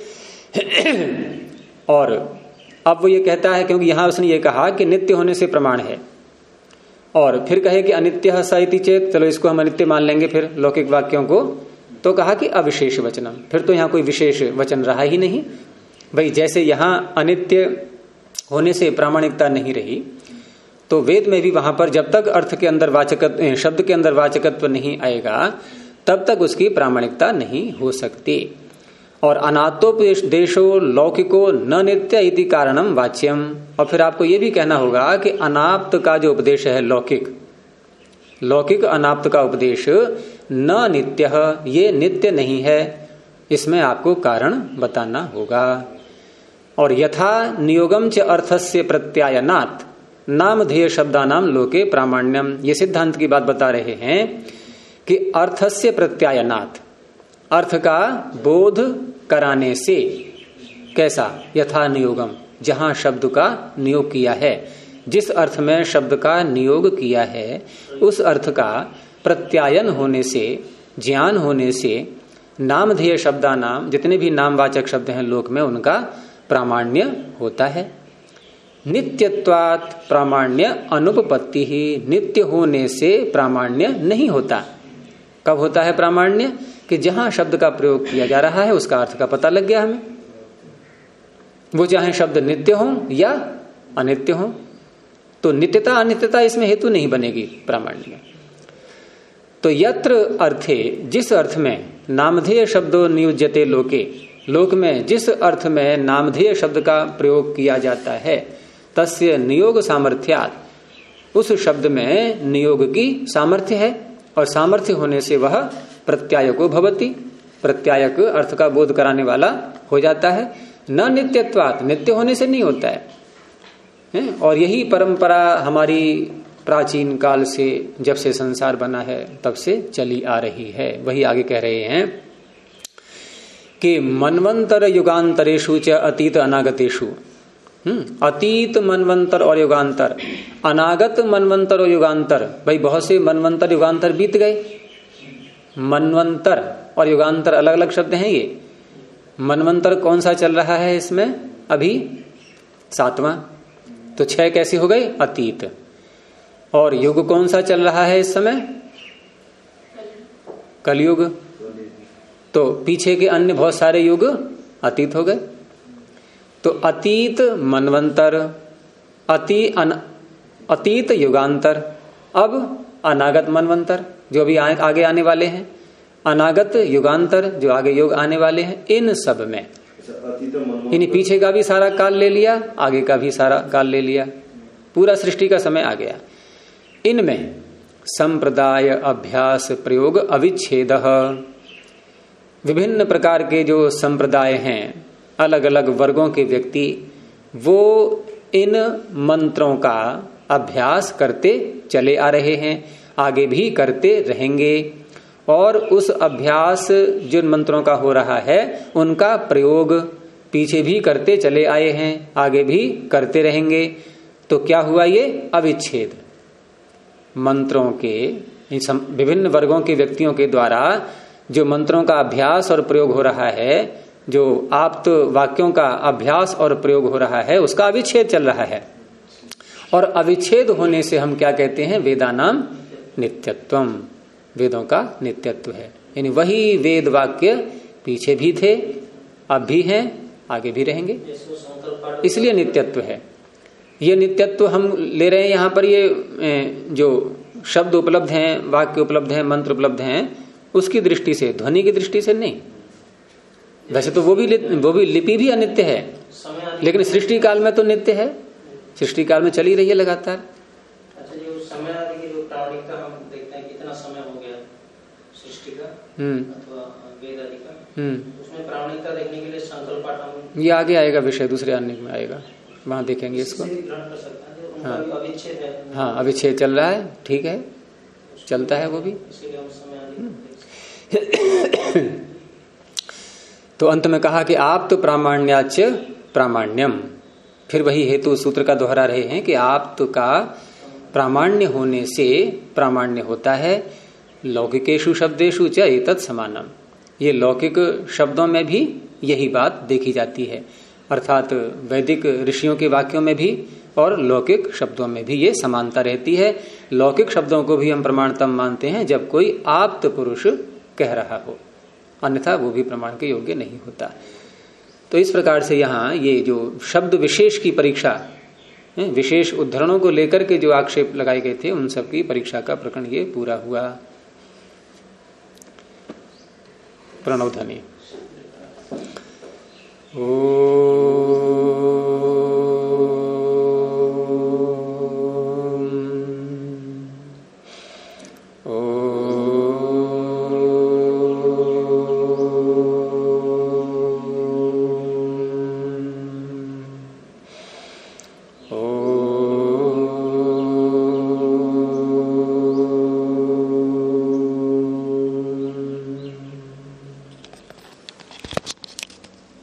और अब वो ये कहता है क्योंकि यहां उसने ये कहा कि नित्य होने से प्रमाण है, और फिर कहे कि अनित्य स इति चेत, चलो इसको हम अनित्य मान लेंगे फिर लौकिक वाक्यों को, तो कहा कि अविशेष वचनम, फिर तो यहां कोई विशेष वचन रहा ही नहीं भाई। जैसे यहां अनित्य होने से प्रामाणिकता नहीं रही, तो वेद में भी वहां पर जब तक अर्थ के अंदर वाचकत्व, शब्द के अंदर वाचकत्व नहीं आएगा तब तक उसकी प्रामाणिकता नहीं हो सकती। और अनात्तोपदेशो लौकिको न नित्य इति कारणम वाच्यम, और फिर आपको यह भी कहना होगा कि अनाप्त का जो उपदेश है लौकिक अनाप्त का उपदेश न नित्य, ये नित्य नहीं है, इसमें आपको कारण बताना होगा। और यथा नियोगम च अर्थस्य प्रत्यायनात् नामधेय शब्दानाम लोके प्रामाण्यम, ये सिद्धांत की बात बता रहे हैं कि अर्थस्य प्रत्यायनात्, अर्थ का बोध कराने से, कैसा, यथा नियोगम, जहां शब्द का नियोग किया है, जिस अर्थ में शब्द का नियोग किया है उस अर्थ का प्रत्यायन होने से, ज्ञान होने से, नामधेय शब्दानाम, जितने भी नामवाचक शब्द हैं लोक में, उनका प्रामाण्य होता है। नित्यत्वात् प्रामाण्य अनुपपत्ति ही, नित्य होने से प्रामाण्य नहीं होता। कब होता है प्रामाण्य? कि जहां शब्द का प्रयोग किया जा रहा है उसका अर्थ का पता लग गया हमें, वो चाहे शब्द नित्य हो या अनित्य हो, तो नित्यता अनित्यता इसमें हेतु नहीं बनेगी प्रामाण्य में। तो यत्र अर्थे, जिस अर्थ में नामधेय शब्दो नियुज्यते लोके, लोक में जिस अर्थ में नामधेय शब्द का प्रयोग किया जाता है, तस्य नियोग सामर्थ्यात्, उस शब्द में नियोग की सामर्थ्य है, और सामर्थ्य होने से वह प्रत्यायको भवति, प्रत्यायक अर्थ का बोध कराने वाला हो जाता है। न नित्यत्वात्, नित्य होने से नहीं होता है। और यही परंपरा हमारी प्राचीन काल से, जब से संसार बना है तब से चली आ रही है। वही आगे कह रहे हैं कि मनवंतर युगांतरेषु च अतीत अनागतेषु, अतीत मनवंतर और युगांतर, अनागत मनवंतर और युगांतर, भाई बहुत से मनवंतर युगांतर बीत गए। मनवंतर और युगांतर अलग अलग शब्द हैं। ये मनवंतर कौन सा चल रहा है इसमें अभी? 7वां, तो 6 कैसे हो गए? अतीत। और युग कौन सा चल रहा है इस समय? कलयुग। तो पीछे के अन्य बहुत सारे युग अतीत हो गए। तो अतीत मनवंतर, अतीत युगांतर, अब अनागत मनवंतर जो अभी आगे आने वाले हैं, अनागत युगांतर जो आगे युग आने वाले हैं। इन सब में इन्हीं पीछे का भी सारा काल ले लिया, आगे का भी सारा काल ले लिया, पूरा सृष्टि का समय आ गया। इनमें संप्रदाय अभ्यास प्रयोग अविच्छेद, विभिन्न प्रकार के जो संप्रदाय हैं, अलग अलग वर्गों के व्यक्ति, वो इन मंत्रों का अभ्यास करते चले आ रहे हैं, आगे भी करते रहेंगे। और उस अभ्यास जिन मंत्रों का हो रहा है उनका प्रयोग पीछे भी करते चले आए हैं, आगे भी करते रहेंगे। तो क्या हुआ? ये अविच्छेद। मंत्रों के विभिन्न वर्गों के व्यक्तियों के द्वारा जो मंत्रों का अभ्यास और प्रयोग हो रहा है, जो आप्त वाक्यों का अभ्यास और प्रयोग हो रहा है, उसका अविच्छेद चल रहा है। और अविच्छेद होने से हम क्या कहते हैं? वेदानाम नित्यत्वम, वेदों का नित्यत्व है। यानी वही वेद वाक्य पीछे भी थे, अब भी हैं, आगे भी रहेंगे, इसलिए नित्यत्व है। ये नित्यत्व हम ले रहे हैं यहाँ पर, ये जो शब्द उपलब्ध हैं, वाक्य उपलब्ध हैं, मंत्र उपलब्ध हैं, उसकी दृष्टि से, ध्वनि की दृष्टि से नहीं। वैसे तो वो भी लिपि भी अनित्य है, लेकिन सृष्टि काल में तो नित्य है, सृष्टि काल में चली रही है लगातार। अच्छा, जो समय आदि की जो प्रामाणिकता हम देखते हैं, कितना समय हो गया सृष्टि का अथवा वेद आदि का, उसमें प्रामाणिकता देखने के लिए संकल्प पाठ हम, ये आगे आएगा विषय, दूसरे अन्य में आएगा, वहां देखेंगे इसको। हाँ, अविच्छेद चल रहा है, ठीक है, चलता है वो भी। तो अंत में कहा कि आप तो प्रामाण्याच प्रामाण्यम, फिर वही हेतु सूत्र का दोहरा रहे हैं कि आप तो का प्रामाण्य होने से प्रामाण्य होता है। लौकिकेषु शब्देषु च एतत् समानम, ये लौकिक शब्दों में भी यही बात देखी जाती है, अर्थात वैदिक ऋषियों के वाक्यों में भी और लौकिक शब्दों में भी ये समानता रहती है। लौकिक शब्दों को भी हम प्रमाण तब मानते हैं जब कोई आप्त पुरुष कह रहा हो, अन्यथा वो भी प्रमाण के योग्य नहीं होता। तो इस प्रकार से यहाँ ये जो शब्द विशेष की परीक्षा, विशेष उद्धरणों को लेकर के जो आक्षेप लगाए गए थे, उन सब की परीक्षा का प्रकरण ये पूरा हुआ। प्रणव ध्वनि। ओ